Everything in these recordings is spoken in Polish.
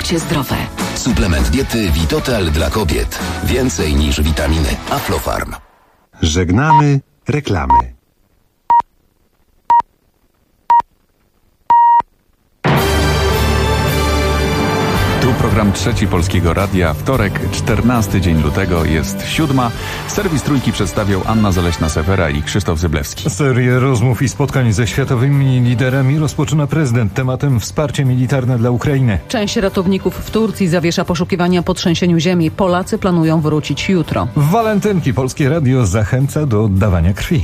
Życie zdrowe. Suplement diety Vitotal dla kobiet. Więcej niż witaminy. Aflofarm. Żegnamy reklamy. Tu program Trzeci Polskiego Radia. Wtorek, 14 dzień lutego, jest 7. Serwis Trójki przedstawią Anna Zaleśna-Sewera i Krzysztof Zyblewski. Serię rozmów i spotkań ze światowymi liderami rozpoczyna prezydent tematem wsparcie militarne dla Ukrainy. Część ratowników w Turcji zawiesza poszukiwania po trzęsieniu ziemi. Polacy planują wrócić jutro. W walentynki Polskie Radio zachęca do oddawania krwi.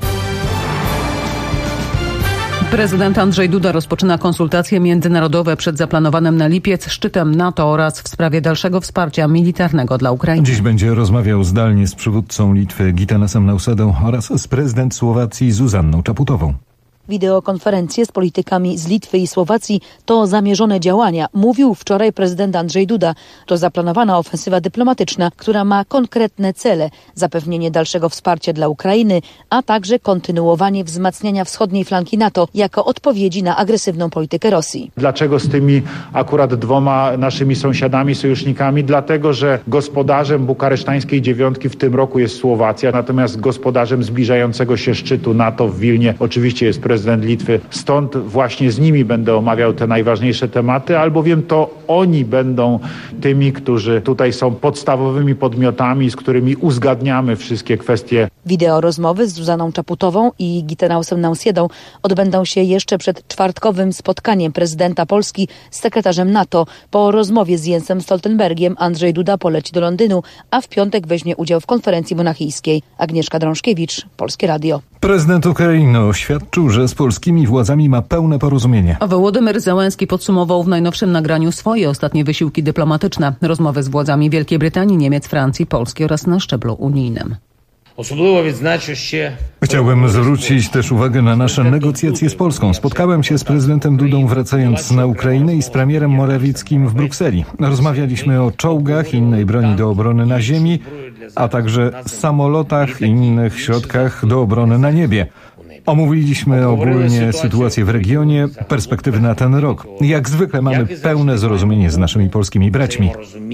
Prezydent Andrzej Duda rozpoczyna konsultacje międzynarodowe przed zaplanowanym na lipiec szczytem NATO oraz w sprawie dalszego wsparcia militarnego dla Ukrainy. Dziś będzie rozmawiał zdalnie z przywódcą Litwy Gitanesem Nausėdą oraz z prezydent Słowacji Zuzanną Czaputową. Wideokonferencje z politykami z Litwy i Słowacji to zamierzone działania, mówił wczoraj prezydent Andrzej Duda. To zaplanowana ofensywa dyplomatyczna, która ma konkretne cele: zapewnienie dalszego wsparcia dla Ukrainy, a także kontynuowanie wzmacniania wschodniej flanki NATO jako odpowiedzi na agresywną politykę Rosji. Dlaczego z tymi akurat dwoma naszymi sąsiadami, sojusznikami? Dlatego, że gospodarzem bukaresztańskiej dziewiątki w tym roku jest Słowacja, natomiast gospodarzem zbliżającego się szczytu NATO w Wilnie oczywiście jest prezydent Litwy. Stąd właśnie z nimi będę omawiał te najważniejsze tematy, albowiem to oni będą tymi, którzy tutaj są podstawowymi podmiotami, z którymi uzgadniamy wszystkie kwestie. Wideo rozmowy z Zuzaną Czaputową i Gitanesem Nausėdą odbędą się jeszcze przed czwartkowym spotkaniem prezydenta Polski z sekretarzem NATO. Po rozmowie z Jensem Stoltenbergiem Andrzej Duda poleci do Londynu, a w piątek weźmie udział w konferencji monachijskiej. Agnieszka Drążkiewicz, Polskie Radio. Prezydent Ukrainy oświadczył, że z polskimi władzami ma pełne porozumienie. Wołodymyr Zełenski podsumował w najnowszym nagraniu swoje ostatnie wysiłki dyplomatyczne. Rozmowy z władzami Wielkiej Brytanii, Niemiec, Francji, Polski oraz na szczeblu unijnym. Chciałbym zwrócić też uwagę na nasze negocjacje z Polską. Spotkałem się z prezydentem Dudą wracając na Ukrainę i z premierem Morawieckim w Brukseli. Rozmawialiśmy o czołgach i innej broni do obrony na ziemi, a także samolotach i innych środkach do obrony na niebie. Omówiliśmy ogólnie sytuację w regionie, perspektywy na ten rok. Jak zwykle mamy pełne zrozumienie z naszymi polskimi braćmi.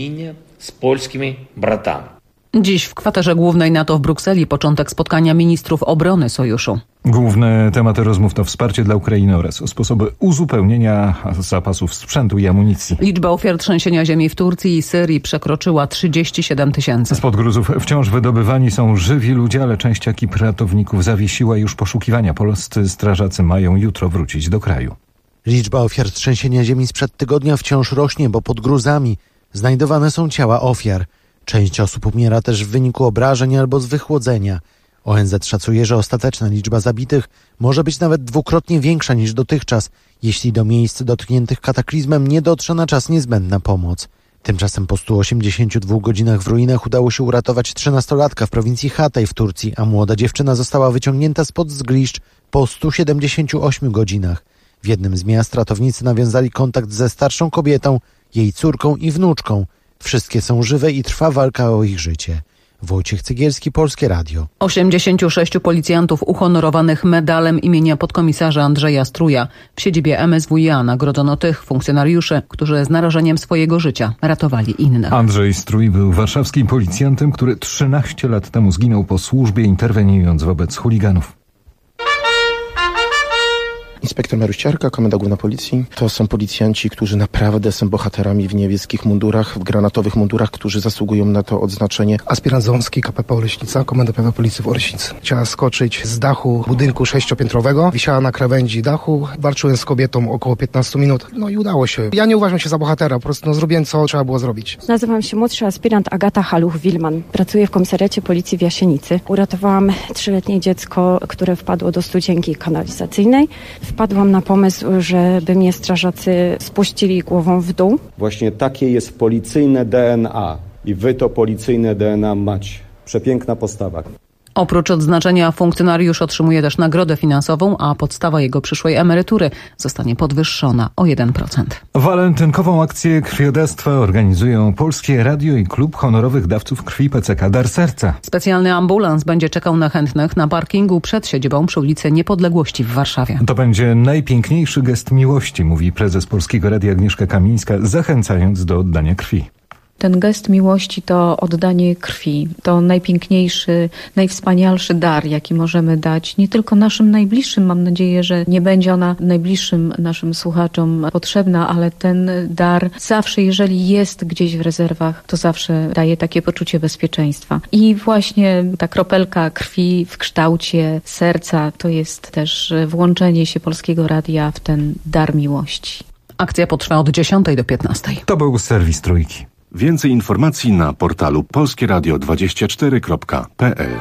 Dziś w kwaterze głównej NATO w Brukseli początek spotkania ministrów obrony sojuszu. Główne tematy rozmów to wsparcie dla Ukrainy oraz sposoby uzupełnienia zapasów sprzętu i amunicji. Liczba ofiar trzęsienia ziemi w Turcji i Syrii przekroczyła 37 000. Spod gruzów wciąż wydobywani są żywi ludzie, ale część ekip ratowników zawiesiła już poszukiwania. Polscy strażacy mają jutro wrócić do kraju. Liczba ofiar trzęsienia ziemi sprzed tygodnia wciąż rośnie, bo pod gruzami znajdowane są ciała ofiar. Część osób umiera też w wyniku obrażeń albo z wychłodzenia. ONZ szacuje, że ostateczna liczba zabitych może być nawet dwukrotnie większa niż dotychczas, jeśli do miejsc dotkniętych kataklizmem nie dotrze na czas niezbędna pomoc. Tymczasem po 182 godzinach w ruinach udało się uratować 13-latka w prowincji Hatay w Turcji, a młoda dziewczyna została wyciągnięta spod zgliszcz po 178 godzinach. W jednym z miast ratownicy nawiązali kontakt ze starszą kobietą, jej córką i wnuczką. Wszystkie są żywe i trwa walka o ich życie. Wojciech Cegielski, Polskie Radio. 86 policjantów uhonorowanych medalem imienia podkomisarza Andrzeja Struja. W siedzibie MSWiA nagrodzono tych funkcjonariuszy, którzy z narażeniem swojego życia ratowali innych. Andrzej Strój był warszawskim policjantem, który 13 lat temu zginął po służbie, interweniując wobec chuliganów. Inspektor Mariusz Ciarka, Komenda Główna Policji. To są policjanci, którzy naprawdę są bohaterami w niebieskich mundurach, w granatowych mundurach, którzy zasługują na to odznaczenie. Aspirant Ząbski, KPP Oleśnica, Komenda Prawa Policji w Oleśnicy. Chciała skoczyć z dachu budynku 6-piętrowego. Wisiała na krawędzi dachu. Walczyłem z kobietą około 15 minut. No i udało się. Ja nie uważam się za bohatera, po prostu zrobiłem, co trzeba było zrobić. Nazywam się młodszy aspirant Agata Haluch-Wilman. Pracuję w komisariacie policji w Jasienicy. Uratowałam 3-letnie dziecko, które wpadło do studzienki kanalizacyjnej. Wpadłam na pomysł, żeby mnie strażacy spuścili głową w dół. Właśnie takie jest policyjne DNA i wy to policyjne DNA macie. Przepiękna postawa. Oprócz odznaczenia funkcjonariusz otrzymuje też nagrodę finansową, a podstawa jego przyszłej emerytury zostanie podwyższona o 1%. Walentynkową akcję krwiodawstwa organizują Polskie Radio i Klub Honorowych Dawców Krwi PCK Dar Serca. Specjalny ambulans będzie czekał na chętnych na parkingu przed siedzibą przy ulicy Niepodległości w Warszawie. To będzie najpiękniejszy gest miłości, mówi prezes Polskiego Radia Agnieszka Kamińska, zachęcając do oddania krwi. Ten gest miłości to oddanie krwi. To najpiękniejszy, najwspanialszy dar, jaki możemy dać nie tylko naszym najbliższym. Mam nadzieję, że nie będzie ona najbliższym naszym słuchaczom potrzebna, ale ten dar zawsze, jeżeli jest gdzieś w rezerwach, to zawsze daje takie poczucie bezpieczeństwa. I właśnie ta kropelka krwi w kształcie serca to jest też włączenie się Polskiego Radia w ten dar miłości. Akcja potrwa od 10 do 15. To był serwis Trójki. Więcej informacji na portalu polskieradio24.pl.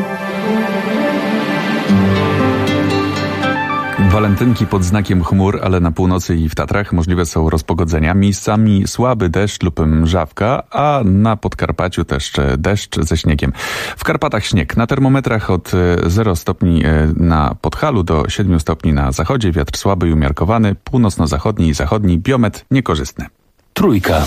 Walentynki pod znakiem chmur, ale na północy i w Tatrach możliwe są rozpogodzenia. Miejscami słaby deszcz lub mrzawka, a na Podkarpaciu też deszcz ze śniegiem. W Karpatach śnieg. Na termometrach od 0 stopni na Podhalu do 7 stopni na zachodzie. Wiatr słaby i umiarkowany. Północno-zachodni i zachodni. Biometr niekorzystny. Trójka.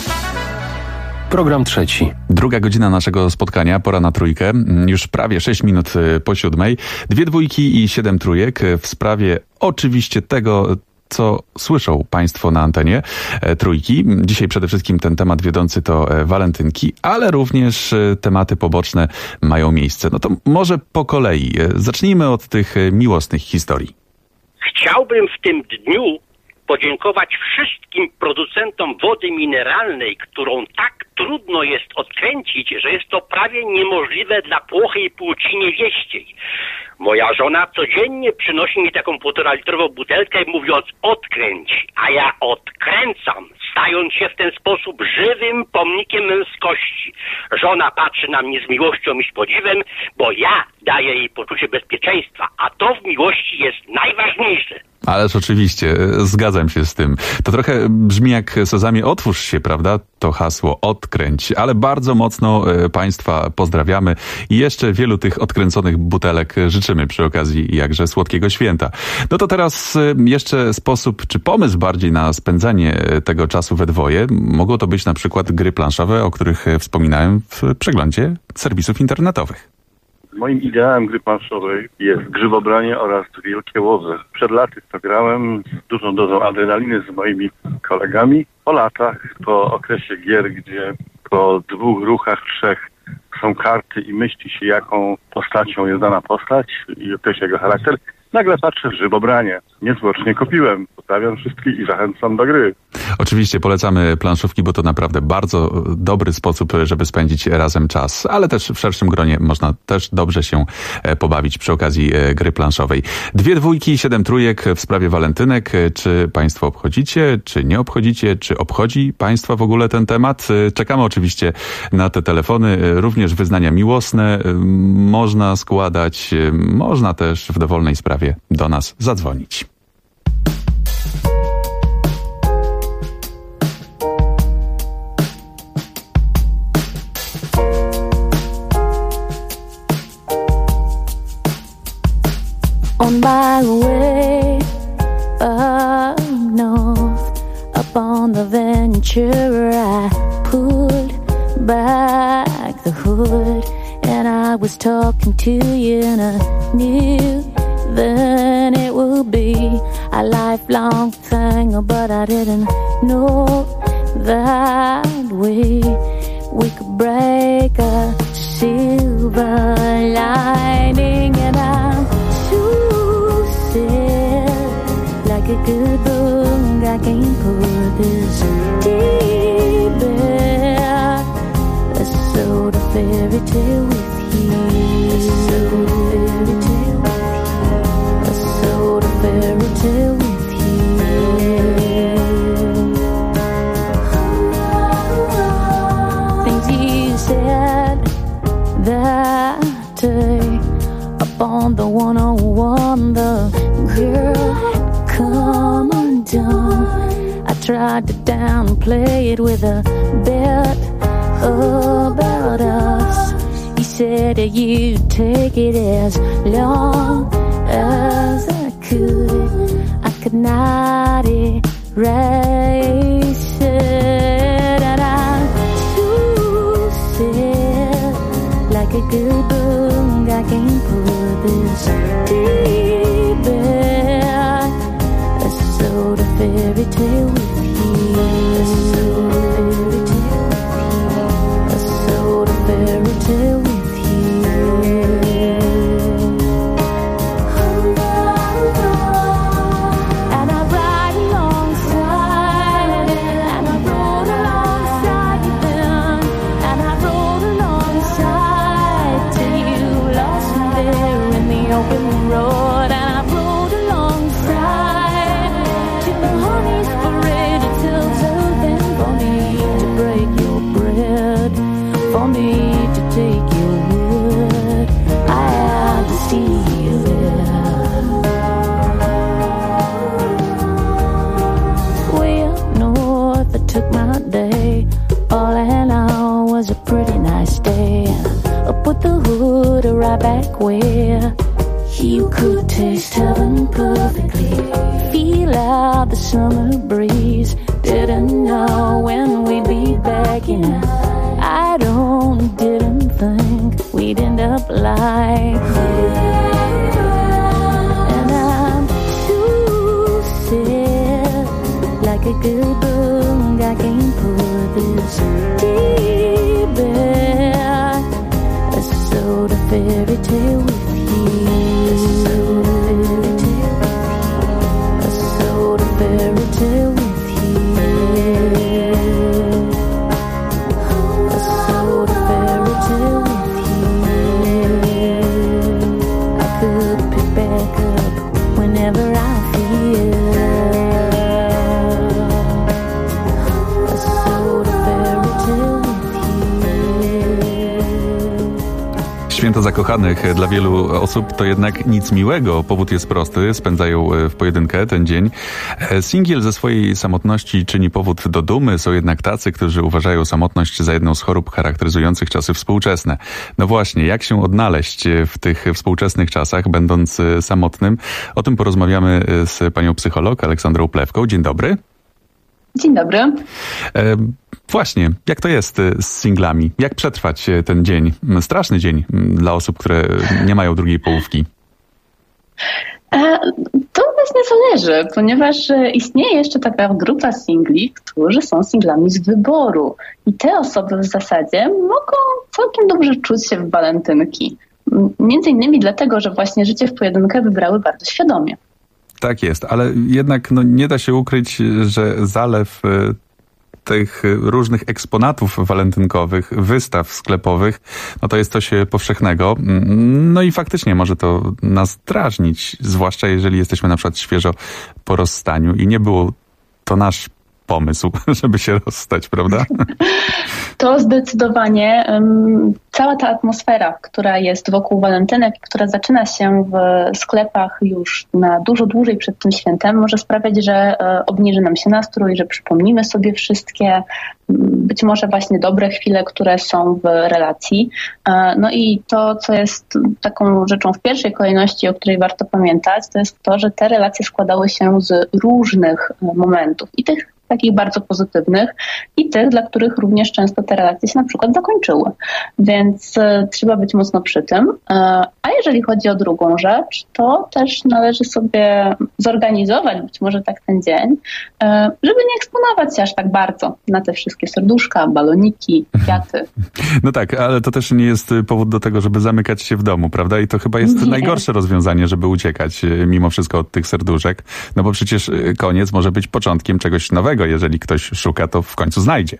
Program trzeci. Druga godzina naszego spotkania, pora na trójkę. Już prawie 6 minut po 7. 2 dwójki i 7 trójek w sprawie oczywiście tego, co słyszą Państwo na antenie Trójki. Dzisiaj przede wszystkim ten temat wiodący to walentynki, ale również tematy poboczne mają miejsce. No to może po kolei. Zacznijmy od tych miłosnych historii. Chciałbym w tym dniu podziękować wszystkim producentom wody mineralnej, którą tak trudno jest odkręcić, że jest to prawie niemożliwe dla płochej płci niewieściej. Moja żona codziennie przynosi mi taką 1,5-litrową butelkę, mówiąc odkręć, a ja odkręcam, stając się w ten sposób żywym pomnikiem męskości. Żona patrzy na mnie z miłością i z podziwem, bo ja daję jej poczucie bezpieczeństwa, a to w miłości jest najważniejsze. Ależ oczywiście, zgadzam się z tym. To trochę brzmi jak Sezamie, otwórz się, prawda? To hasło, odkręć. Ale bardzo mocno Państwa pozdrawiamy i jeszcze wielu tych odkręconych butelek życzymy przy okazji jakże słodkiego święta. No to teraz jeszcze sposób, czy pomysł bardziej na spędzanie tego czasu we dwoje. Mogą to być na przykład gry planszowe, o których wspominałem w przeglądzie serwisów internetowych. Moim ideałem gry planszowej jest grzybobranie oraz wielkie łowy. Przed laty to grałem z dużą dozą adrenaliny z moimi kolegami. Po latach, po okresie gier, gdzie po 2 ruchach, 3 są karty i myśli się, jaką postacią jest dana postać i określa jego charakter, nagle patrzę w grzybobranie. Niezwłocznie kupiłem. Pozdrawiam wszystkich i zachęcam do gry. Oczywiście polecamy planszówki, bo to naprawdę bardzo dobry sposób, żeby spędzić razem czas, ale też w szerszym gronie można też dobrze się pobawić przy okazji gry planszowej. 2 dwójki i 7 trójek w sprawie walentynek. Czy Państwo obchodzicie, czy nie obchodzicie, czy obchodzi Państwa w ogóle ten temat? Czekamy oczywiście na te telefony, również wyznania miłosne można składać, można też w dowolnej sprawie do nas zadzwonić. On my way up north, up on the Ventura, I pulled back the hood and I was talking to you and I knew then it would be a lifelong thing, but I didn't know that we could break a silver lining. And I'm too sad, like a good book, I can't put this deep in a sort of fairy tale with you, a sort of fairy tale with you, a sort of fairy tale with you. Things you said that day up on the 101, the girl had come undone. I tried to downplay it with a bet about us. You said you'd take it as long as I could not erase it. And I'm too sad, like a good book, I can't put this deep in. So the fairy tale with you, so the fairy tale with you. Back where you could taste heaven perfectly, feel out the summer breeze. Didn't know when we'd be back in. I didn't think we'd end up like this. And I'm too sad, like a good book, I can't put this deep in. So the fairy tale with you, so the fairy tale with you, so the fairy tale with you. I could pick back up whenever I feel. So the fairy tale with you. Święto zakochanych dla wielu osób to jednak nic miłego. Powód jest prosty. Spędzają w pojedynkę ten dzień. Singiel ze swojej samotności czyni powód do dumy. Są jednak tacy, którzy uważają samotność za jedną z chorób charakteryzujących czasy współczesne. No właśnie, jak się odnaleźć w tych współczesnych czasach, będąc samotnym? O tym porozmawiamy z panią psycholog Aleksandrą Plewką. Dzień dobry. Dzień dobry. Właśnie, jak to jest z singlami? Jak przetrwać ten dzień? Straszny dzień dla osób, które nie mają drugiej połówki. To właśnie zależy, ponieważ istnieje jeszcze taka grupa singli, którzy są singlami z wyboru. I te osoby w zasadzie mogą całkiem dobrze czuć się w walentynki. Między innymi dlatego, że właśnie życie w pojedynkę wybrały bardzo świadomie. Tak jest, ale jednak nie da się ukryć, że zalew tych różnych eksponatów walentynkowych, wystaw sklepowych, no to jest coś powszechnego. No i faktycznie może to nas drażnić, zwłaszcza jeżeli jesteśmy na przykład świeżo po rozstaniu i nie było to nasz pomysł, żeby się rozstać, prawda? To zdecydowanie cała ta atmosfera, która jest wokół walentynek, która zaczyna się w sklepach już na dużo dłużej przed tym świętem, może sprawiać, że obniży nam się nastrój, że przypomnimy sobie wszystkie być może właśnie dobre chwile, które są w relacji. No i to, co jest taką rzeczą w pierwszej kolejności, o której warto pamiętać, to jest to, że te relacje składały się z różnych momentów i tych takich bardzo pozytywnych i tych, dla których również często te relacje się na przykład zakończyły. Więc trzeba być mocno przy tym. A jeżeli chodzi o drugą rzecz, to też należy sobie zorganizować być może tak ten dzień, żeby nie eksponować się aż tak bardzo na te wszystkie serduszka, baloniki, kwiaty. No tak, ale to też nie jest powód do tego, żeby zamykać się w domu, prawda? I to chyba jest najgorsze rozwiązanie, żeby uciekać mimo wszystko od tych serduszek, no bo przecież koniec może być początkiem czegoś nowego. Jeżeli ktoś szuka, to w końcu znajdzie.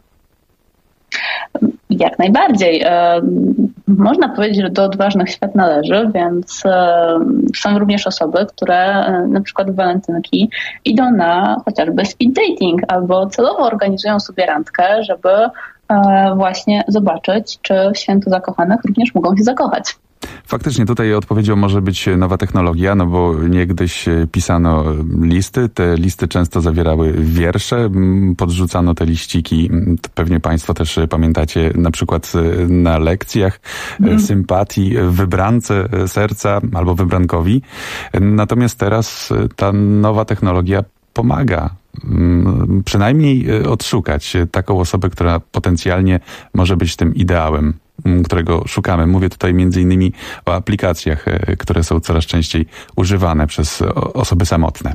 Jak najbardziej. Można powiedzieć, że do odważnych świat należy, więc są również osoby, które na przykład w walentynki idą na chociażby speed dating albo celowo organizują sobie randkę, żeby właśnie zobaczyć, czy w święto zakochanych również mogą się zakochać. Faktycznie tutaj odpowiedzią może być nowa technologia, no bo niegdyś pisano listy, te listy często zawierały wiersze, podrzucano te liściki, pewnie Państwo też pamiętacie, na przykład na lekcjach sympatii wybrance serca albo wybrankowi. Natomiast teraz ta nowa technologia pomaga przynajmniej odszukać taką osobę, która potencjalnie może być tym ideałem, którego szukamy. Mówię tutaj między innymi o aplikacjach, które są coraz częściej używane przez osoby samotne.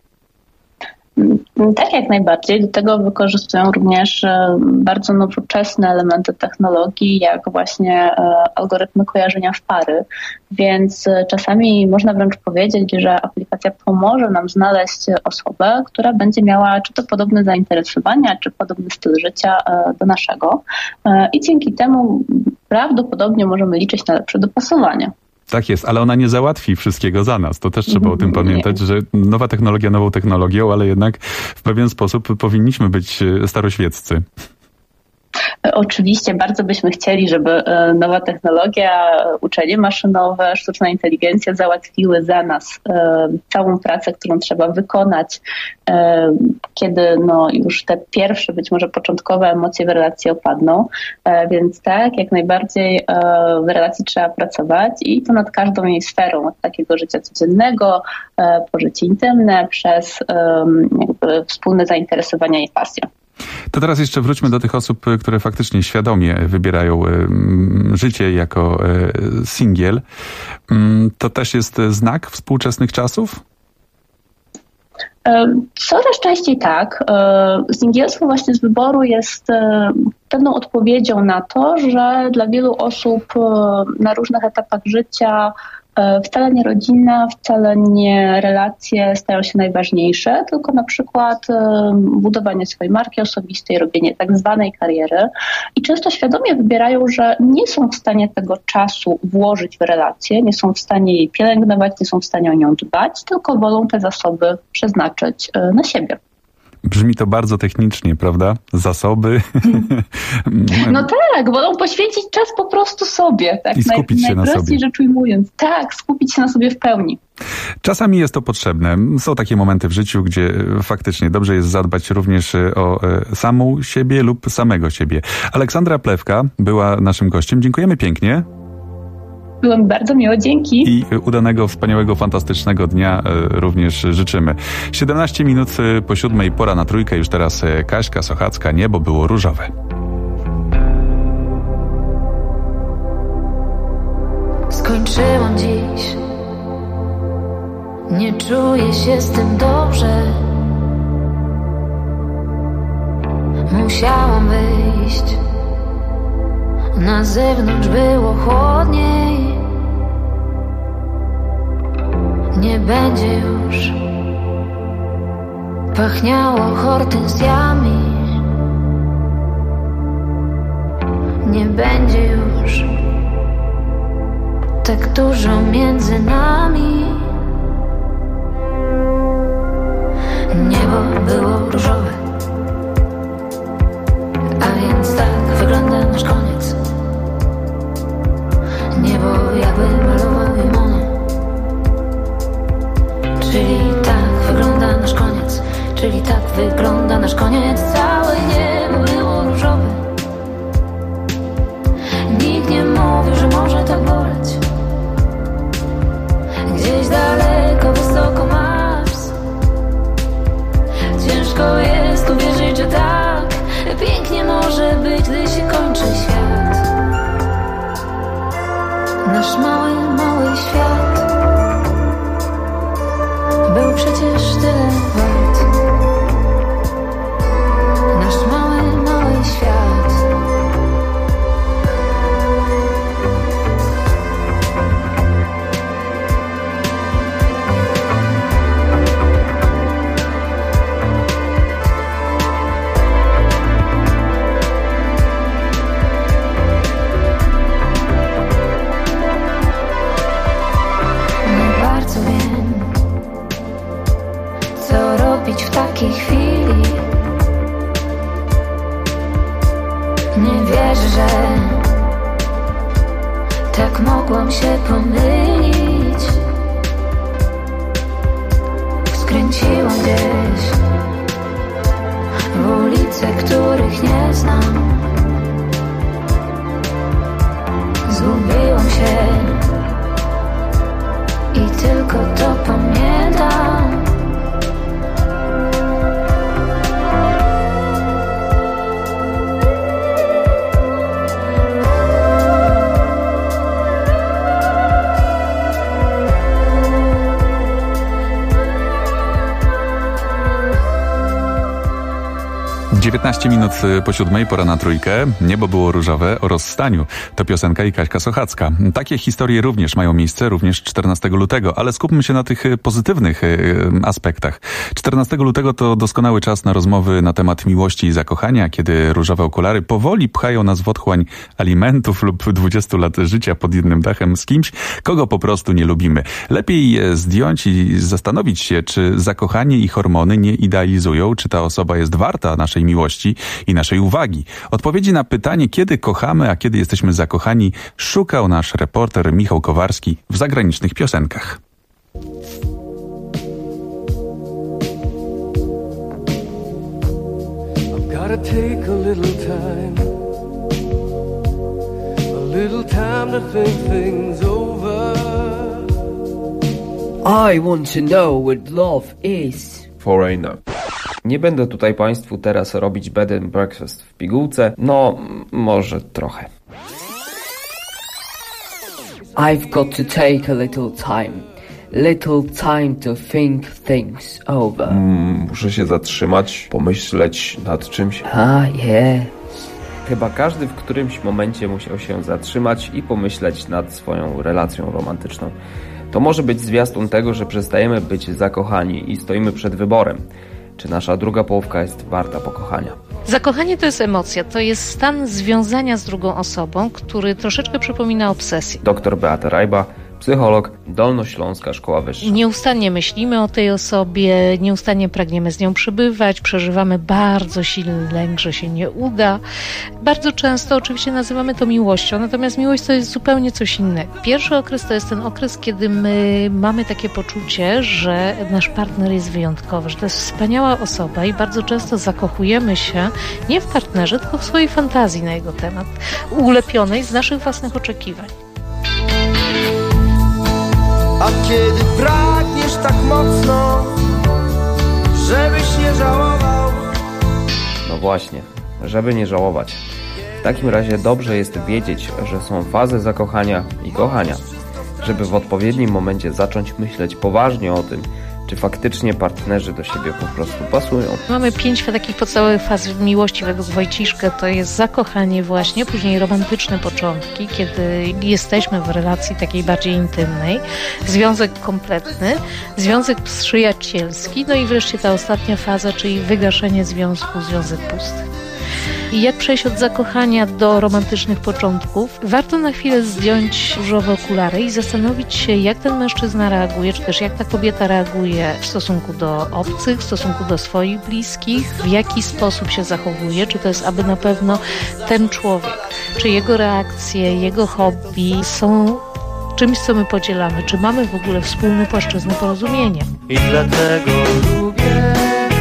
Tak, jak najbardziej. Do tego wykorzystują również bardzo nowoczesne elementy technologii, jak właśnie algorytmy kojarzenia w pary. Więc czasami można wręcz powiedzieć, że aplikacja pomoże nam znaleźć osobę, która będzie miała czy to podobne zainteresowania, czy podobny styl życia do naszego. I dzięki temu prawdopodobnie możemy liczyć na lepsze dopasowanie. Tak jest, ale ona nie załatwi wszystkiego za nas. To też trzeba o tym pamiętać, że nowa technologia nową technologią, ale jednak w pewien sposób powinniśmy być staroświeccy. Oczywiście bardzo byśmy chcieli, żeby nowa technologia, uczenie maszynowe, sztuczna inteligencja załatwiły za nas całą pracę, którą trzeba wykonać, kiedy już te pierwsze, być może początkowe emocje w relacji opadną. Więc tak, jak najbardziej w relacji trzeba pracować i to nad każdą jej sferą, od takiego życia codziennego, po życie intymne, przez wspólne zainteresowania i pasję. To teraz jeszcze wróćmy do tych osób, które faktycznie świadomie wybierają życie jako singiel. To też jest znak współczesnych czasów? Coraz częściej tak. Singielstwo właśnie z wyboru jest pewną odpowiedzią na to, że dla wielu osób na różnych etapach życia wcale nie rodzina, wcale nie relacje stają się najważniejsze, tylko na przykład budowanie swojej marki osobistej, robienie tak zwanej kariery i często świadomie wybierają, że nie są w stanie tego czasu włożyć w relacje, nie są w stanie jej pielęgnować, nie są w stanie o nią dbać, tylko wolą te zasoby przeznaczyć na siebie. Brzmi to bardzo technicznie, prawda? Zasoby. No tak, wolą poświęcić czas po prostu sobie. Tak? I skupić się na sobie. Rzecz ujmując. Tak, skupić się na sobie w pełni. Czasami jest to potrzebne. Są takie momenty w życiu, gdzie faktycznie dobrze jest zadbać również o samą siebie lub samego siebie. Aleksandra Plewka była naszym gościem. Dziękujemy pięknie. Było mi bardzo miło, dzięki. I udanego, wspaniałego, fantastycznego dnia również życzymy. 17 minut po 7:00, pora na trójkę. Już teraz Kaśka Sochacka, Niebo było różowe. Skończyłam dziś. Nie czuję się z tym dobrze. Musiałam wyjść. Na zewnątrz było chłodniej. Nie będzie już pachniało hortensjami. Nie będzie już tak dużo między nami. Niebo było różowe, a więc tak wygląda nasz koniec. Niebo jakby malował limony. Czyli tak wygląda nasz koniec. Czyli tak wygląda nasz koniec. Całe niebo było różowe. Nikt nie mówił, że może tak boleć. Gdzieś daleko, wysoko Mars. Ciężko jest uwierzyć, że tak pięknie może być, gdy się kończy świat. Nasz mały, mały świat był przecież tyle wart. Nasz mały, mały świat. W takiej chwili nie wierzę, że Tak mogłam się pomylić. Skręciłam gdzieś w ulice, których nie znam. Zgubiłam się i tylko to pamiętam. Dziewiętnaście minut po 7:00, pora na trójkę. Niebo było różowe, o rozstaniu. To piosenka i Kaśka Sochacka. Takie historie również mają miejsce, również 14 lutego, ale skupmy się na tych pozytywnych aspektach. 14 lutego to doskonały czas na rozmowy na temat miłości i zakochania, kiedy różowe okulary powoli pchają nas w otchłań alimentów lub 20 lat życia pod jednym dachem z kimś, kogo po prostu nie lubimy. Lepiej zdjąć i zastanowić się, czy zakochanie i hormony nie idealizują, czy ta osoba jest warta naszej miłości i naszej uwagi. Odpowiedzi na pytanie, kiedy kochamy, a kiedy jesteśmy zakochani, szukał nasz reporter Michał Kowarski w zagranicznych piosenkach. I've gotta take a little time to think things over. I want to know what love is. Foreigner. Nie będę tutaj Państwu teraz robić bed and breakfast w pigułce, no może trochę. I've got to take a little time to think things over. Muszę się zatrzymać, pomyśleć nad czymś. Yeah. Chyba każdy w którymś momencie musiał się zatrzymać i pomyśleć nad swoją relacją romantyczną. To może być zwiastun tego, że przestajemy być zakochani i stoimy przed wyborem. Czy nasza druga połówka jest warta pokochania? Zakochanie to jest emocja, to jest stan związania z drugą osobą, który troszeczkę przypomina obsesję. Dr Beata Rajba, psycholog, Dolnośląska Szkoła Wyższa. Nieustannie myślimy o tej osobie, nieustannie pragniemy z nią przebywać, przeżywamy bardzo silny lęk, że się nie uda. Bardzo często oczywiście nazywamy to miłością, natomiast miłość to jest zupełnie coś innego. Pierwszy okres to jest ten okres, kiedy my mamy takie poczucie, że nasz partner jest wyjątkowy, że to jest wspaniała osoba i bardzo często zakochujemy się nie w partnerze, tylko w swojej fantazji na jego temat, ulepionej z naszych własnych oczekiwań. A kiedy pragniesz tak mocno, żebyś nie żałował. No właśnie, żeby nie żałować. W takim razie dobrze jest wiedzieć, że są fazy zakochania i kochania, żeby w odpowiednim momencie zacząć myśleć poważnie o tym, czy faktycznie partnerzy do siebie po prostu pasują. Mamy 5 takich podstawowych faz miłości według Wojciszka. To jest zakochanie właśnie, później romantyczne początki, kiedy jesteśmy w relacji takiej bardziej intymnej, związek kompletny, związek przyjacielski, no i wreszcie ta ostatnia faza, czyli wygaszenie związku, związek pusty. I jak przejść od zakochania do romantycznych początków? Warto na chwilę zdjąć różowe okulary i zastanowić się, jak ten mężczyzna reaguje, czy też jak ta kobieta reaguje w stosunku do obcych, w stosunku do swoich bliskich, w jaki sposób się zachowuje, czy to jest aby na pewno ten człowiek, czy jego reakcje, jego hobby są czymś, co my podzielamy, czy mamy w ogóle wspólny płaszczyznę porozumienia. I dlatego lubię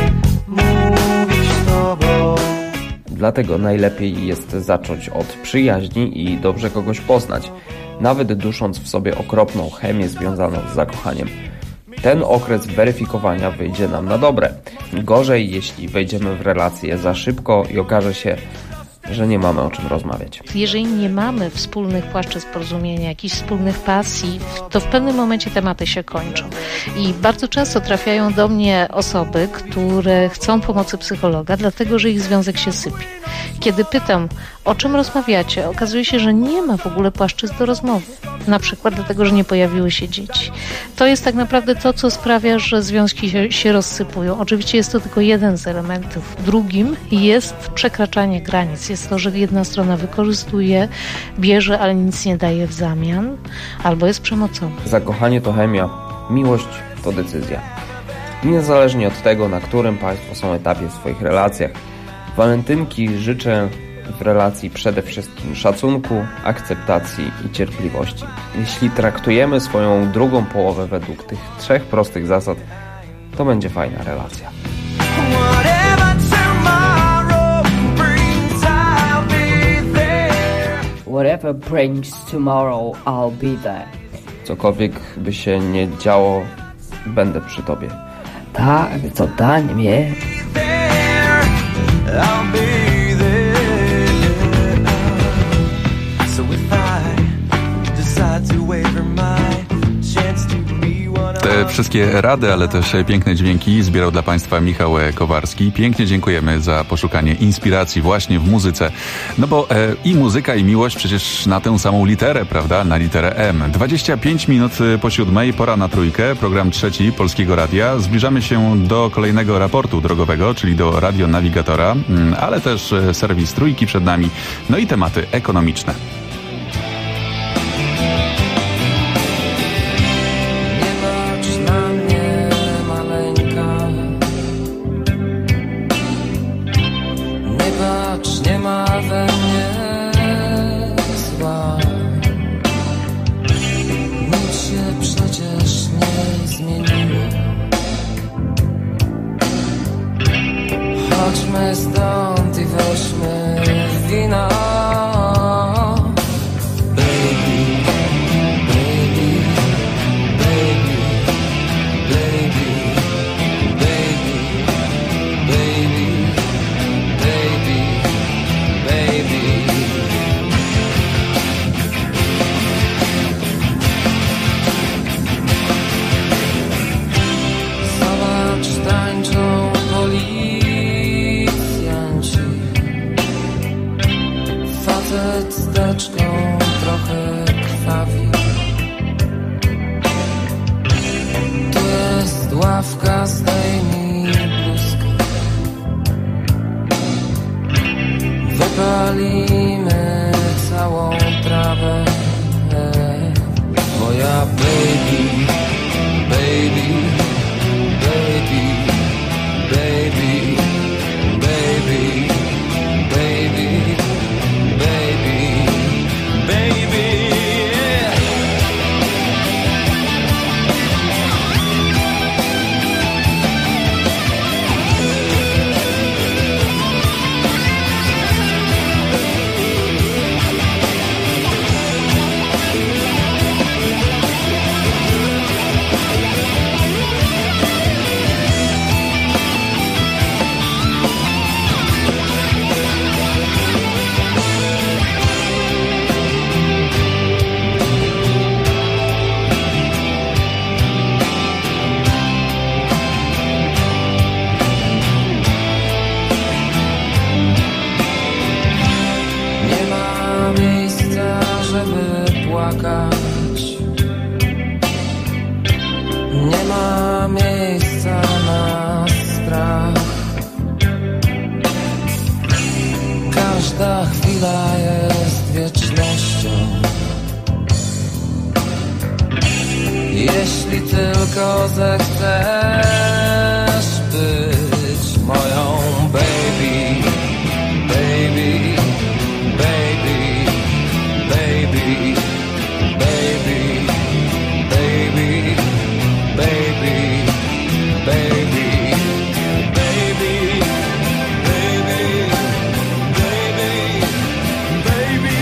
mówić z tobą. Dlatego najlepiej jest zacząć od przyjaźni i dobrze kogoś poznać, nawet dusząc w sobie okropną chemię związaną z zakochaniem. Ten okres weryfikowania wyjdzie nam na dobre. Gorzej, jeśli wejdziemy w relację za szybko i okaże się, że nie mamy o czym rozmawiać. Jeżeli nie mamy wspólnych płaszczyzn porozumienia, jakichś wspólnych pasji, to w pewnym momencie tematy się kończą. I bardzo często trafiają do mnie osoby, które chcą pomocy psychologa, dlatego że ich związek się sypie. Kiedy pytam, o czym rozmawiacie, okazuje się, że nie ma w ogóle płaszczyzn do rozmowy. Na przykład dlatego, że nie pojawiły się dzieci. To jest tak naprawdę to, co sprawia, że związki się rozsypują. Oczywiście jest to tylko jeden z elementów. Drugim jest przekraczanie granic. Jest to, że jedna strona wykorzystuje, bierze, ale nic nie daje w zamian, albo jest przemocowa. Zakochanie to chemia, miłość to decyzja. Niezależnie od tego, na którym Państwo są etapie w swoich relacjach, walentynki życzę w relacji przede wszystkim szacunku, akceptacji i cierpliwości. Jeśli traktujemy swoją drugą połowę według tych 3 prostych zasad, to będzie fajna relacja. Whatever brings tomorrow, I'll be there. Cokolwiek by się nie działo, będę przy tobie. Tak, co dań mnie. Te wszystkie rady, ale też piękne dźwięki zbierał dla Państwa Michał Kowarski. Pięknie dziękujemy za poszukanie inspiracji właśnie w muzyce. No bo i muzyka, i miłość przecież na tę samą literę, prawda? Na literę M. 25 minut po 7, pora na trójkę, program 3 Polskiego Radia. Zbliżamy się do kolejnego raportu drogowego, czyli do radionawigatora, ale też serwis Trójki przed nami, no i tematy ekonomiczne. Nie ma we mnie zła, nic się przecież nie zmieniło. Chodźmy stąd i weźmy wino. Trochę krwawi. Tu jest ławka, zdejmij bluzkę. Wypalimy całą trawę. Moja baby, baby, baby, baby, baby, baby, baby. Nie ma miejsca na strach. Każda chwila jest wiecznością. Jeśli tylko zechcesz być moją baby, baby, baby, baby, baby, baby, baby, baby, baby, baby, baby, baby,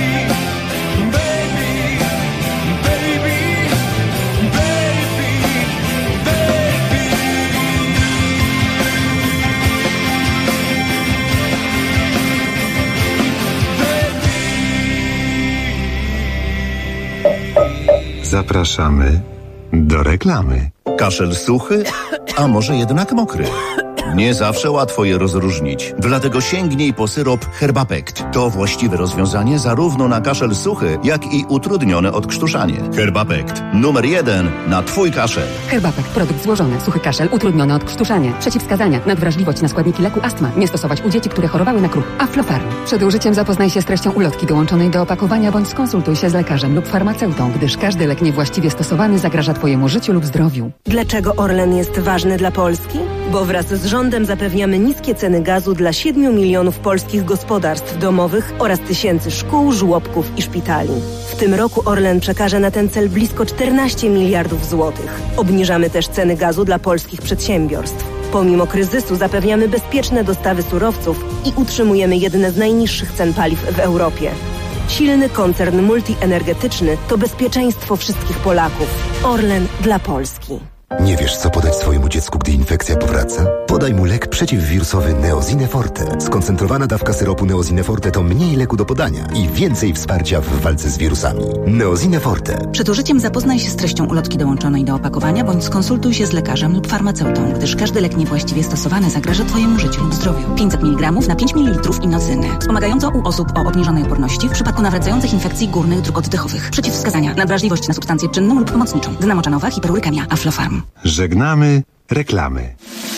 Zapraszamy do reklamy. Kaszel suchy, a może jednak mokry? Nie zawsze łatwo je rozróżnić, dlatego sięgnij po syrop Herbapekt. To właściwe rozwiązanie zarówno na kaszel suchy, jak i utrudnione odkrztuszanie. Herbapekt. Numer 1 na Twój kaszel. Herbapekt. Produkt złożony. Suchy kaszel, utrudnione odkrztuszanie. Przeciwwskazania. Nadwrażliwość na składniki leku astma. Nie stosować u dzieci, które chorowały na kruch. Aflofarm. Przed użyciem zapoznaj się z treścią ulotki dołączonej do opakowania bądź skonsultuj się z lekarzem lub farmaceutą, gdyż każdy lek niewłaściwie stosowany zagraża Twojemu życiu lub zdrowiu. Dlaczego Orlen jest ważny dla Polski? Bo wraz z rządem Rządem zapewniamy niskie ceny gazu dla 7 milionów polskich gospodarstw domowych oraz tysięcy szkół, żłobków i szpitali. W tym roku Orlen przekaże na ten cel blisko 14 miliardów złotych. Obniżamy też ceny gazu dla polskich przedsiębiorstw. Pomimo kryzysu zapewniamy bezpieczne dostawy surowców i utrzymujemy jedne z najniższych cen paliw w Europie. Silny koncern multienergetyczny to bezpieczeństwo wszystkich Polaków. Orlen dla Polski. Nie wiesz, co podać swojemu dziecku, gdy infekcja powraca? Podaj mu lek przeciwwirusowy Neosine Forte. Skoncentrowana dawka syropu Neosine Forte to mniej leku do podania i więcej wsparcia w walce z wirusami. Neosine Forte. Przed użyciem zapoznaj się z treścią ulotki dołączonej do opakowania, bądź skonsultuj się z lekarzem lub farmaceutą, gdyż każdy lek niewłaściwie stosowany zagraża Twojemu życiu lub zdrowiu. 500 mg na 5 ml inocyny. Wspomagająco u osób o obniżonej odporności w przypadku nawracających infekcji górnych dróg oddechowych. Przeciwwskazania: nadwrażliwość na substancję czynną lub pomocniczą. Gna moczanowa, hiperurykemia, Aflofarm. Żegnamy reklamy.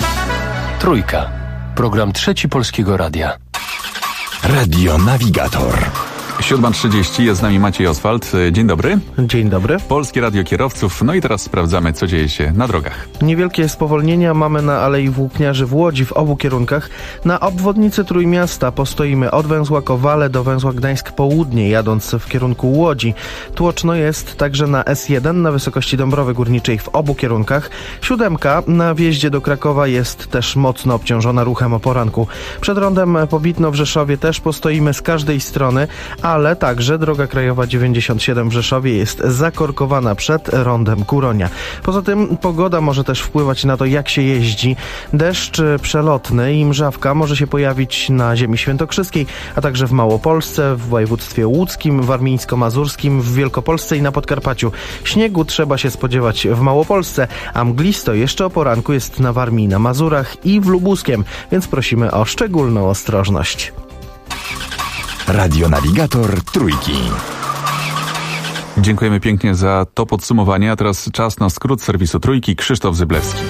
Trójka. Program Trzeci Polskiego Radia. Radio Navigator. 7:30, jest z nami Maciej Oswald. Dzień dobry. Dzień dobry. Polskie Radio Kierowców. No i teraz sprawdzamy, co dzieje się na drogach. Niewielkie spowolnienia mamy na Alei Włókniarzy w Łodzi w obu kierunkach. Na obwodnicy Trójmiasta postoimy od węzła Kowale do węzła Gdańsk Południe, jadąc w kierunku Łodzi. Tłoczno jest także na S1 na wysokości Dąbrowy Górniczej w obu kierunkach. 7 na wjeździe do Krakowa jest też mocno obciążona ruchem o poranku. Przed rondem Pobitno w Rzeszowie też postoimy z każdej strony, ale także droga krajowa 97 w Rzeszowie jest zakorkowana przed rondem Kuronia. Poza tym pogoda może też wpływać na to, jak się jeździ. Deszcz przelotny i mrzawka może się pojawić na ziemi świętokrzyskiej, a także w Małopolsce, w województwie łódzkim, warmińsko-mazurskim, w Wielkopolsce i na Podkarpaciu. Śniegu trzeba się spodziewać w Małopolsce, a mglisto jeszcze o poranku jest na Warmii, na Mazurach i w Lubuskiem, więc prosimy o szczególną ostrożność. Radio Navigator Trójki. Dziękujemy pięknie za to podsumowanie, a teraz czas na skrót serwisu Trójki. Krzysztof Zyblewski.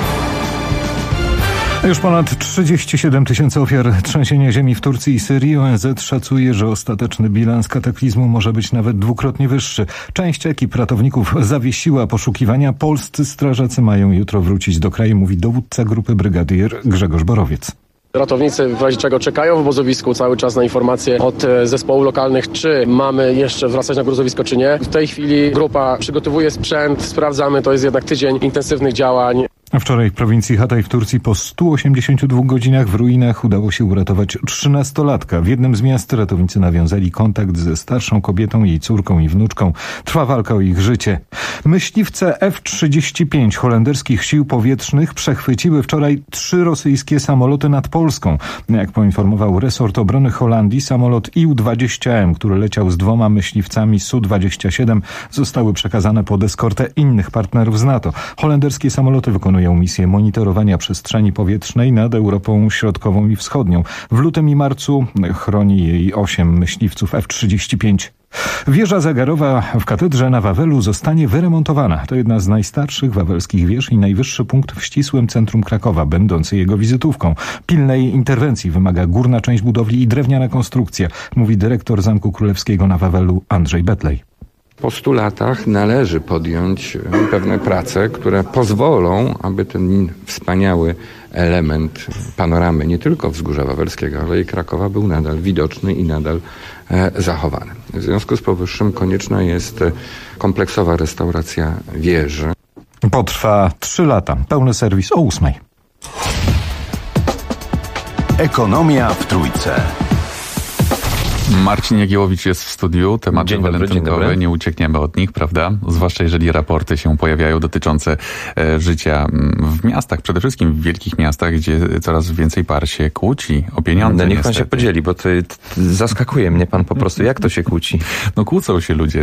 Już ponad 37 000 ofiar trzęsienia ziemi w Turcji i Syrii. ONZ szacuje, że ostateczny bilans kataklizmu może być nawet dwukrotnie wyższy. Część ekip ratowników zawiesiła poszukiwania. Polscy strażacy mają jutro wrócić do kraju, mówi dowódca grupy brygadier Grzegorz Borowiec. Ratownicy w razie czego czekają w obozowisku cały czas na informacje od zespołów lokalnych, czy mamy jeszcze wracać na gruzowisko, czy nie. W tej chwili grupa przygotowuje sprzęt, sprawdzamy, to jest jednak tydzień intensywnych działań. Wczoraj w prowincji Hatay w Turcji po 182 godzinach w ruinach udało się uratować 13-latka. W jednym z miast ratownicy nawiązali kontakt ze starszą kobietą, jej córką i wnuczką. Trwa walka o ich życie. Myśliwce F-35 holenderskich sił powietrznych przechwyciły wczoraj 3 rosyjskie samoloty nad Polską. Jak poinformował resort obrony Holandii, samolot Ił-20M, który leciał z 2 myśliwcami Su-27, zostały przekazane pod eskortę innych partnerów z NATO. Holenderskie samoloty wykonują misję monitorowania przestrzeni powietrznej nad Europą Środkową i Wschodnią. W lutym i marcu chroni jej 8 myśliwców F-35. Wieża zegarowa w katedrze na Wawelu zostanie wyremontowana. To jedna z najstarszych wawelskich wież i najwyższy punkt w ścisłym centrum Krakowa, będący jego wizytówką. Pilnej interwencji wymaga górna część budowli i drewniana konstrukcja, mówi dyrektor Zamku Królewskiego na Wawelu Andrzej Betlej. Po 100 latach należy podjąć pewne prace, które pozwolą, aby ten wspaniały element panoramy nie tylko Wzgórza Wawelskiego, ale i Krakowa był nadal widoczny i nadal zachowany. W związku z powyższym konieczna jest kompleksowa restauracja wieży. Potrwa 3 lata. Pełny serwis o 8:00. Ekonomia w Trójce. Marcin Jagiełowicz jest w studiu. Tematy walentynkowe, nie uciekniemy od nich, prawda? Zwłaszcza jeżeli raporty się pojawiają dotyczące życia w miastach, przede wszystkim w wielkich miastach, gdzie coraz więcej par się kłóci o pieniądze. No niech pan się podzieli, bo to zaskakuje mnie pan po prostu. Jak to się kłóci? No kłócą się ludzie.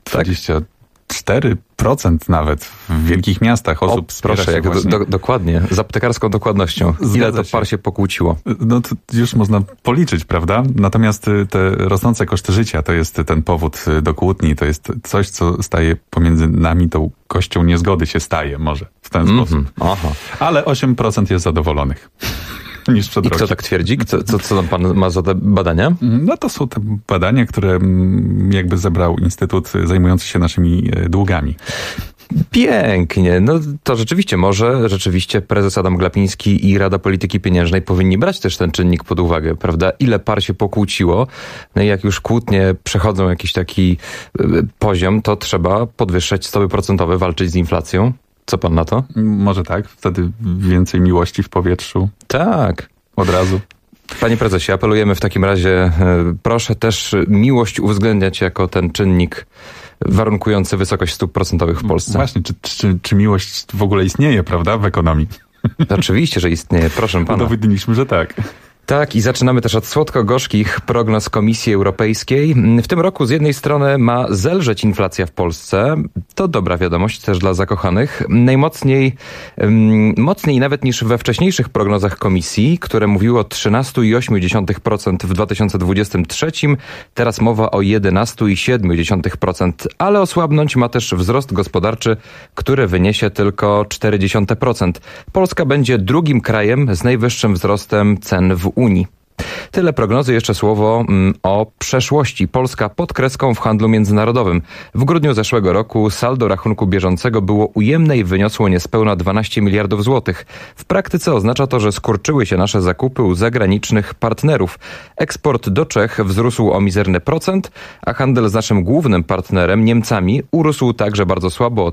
24% nawet w wielkich miastach osób proszę, jak dokładnie, z aptekarską dokładnością. Ile to par się pokłóciło? No to już można policzyć, prawda? Natomiast te rosnące koszty życia to jest ten powód do kłótni, to jest coś, co staje pomiędzy nami, tą kością niezgody się staje może w ten sposób. Aha. Ale 8% jest zadowolonych. Niż przed rokiem. Kto tak twierdzi? Co tam pan ma za te badania? No to są te badania, które jakby zebrał Instytut zajmujący się naszymi długami. Pięknie. No to rzeczywiście, może rzeczywiście prezes Adam Glapiński i Rada Polityki Pieniężnej powinni brać też ten czynnik pod uwagę, prawda? Ile par się pokłóciło, no i jak już kłótnie przechodzą jakiś taki poziom, to trzeba podwyższać stopy procentowe, walczyć z inflacją. Co pan na to? Może tak, wtedy więcej miłości w powietrzu. Tak. Od razu. Panie prezesie, apelujemy w takim razie, proszę też miłość uwzględniać jako ten czynnik warunkujący wysokość stóp procentowych w Polsce. Właśnie, czy miłość w ogóle istnieje, prawda, w ekonomii? Oczywiście, że istnieje, proszę pana. Udowodniliśmy, że tak. Tak, i zaczynamy też od słodko-gorzkich prognoz Komisji Europejskiej. W tym roku z jednej strony ma zelżeć inflacja w Polsce. To dobra wiadomość też dla zakochanych. Mocniej nawet niż we wcześniejszych prognozach Komisji, które mówiły o 13,8% w 2023. Teraz mowa o 11,7%. Ale osłabnąć ma też wzrost gospodarczy, który wyniesie tylko 0,4%. Polska będzie drugim krajem z najwyższym wzrostem cen w Unii. Tyle prognozy, jeszcze słowo o przeszłości. Polska pod kreską w handlu międzynarodowym. W grudniu zeszłego roku saldo rachunku bieżącego było ujemne i wyniosło niespełna 12 miliardów złotych. W praktyce oznacza to, że skurczyły się nasze zakupy u zagranicznych partnerów. Eksport do Czech wzrósł o mizerny procent, a handel z naszym głównym partnerem, Niemcami, urósł także bardzo słabo o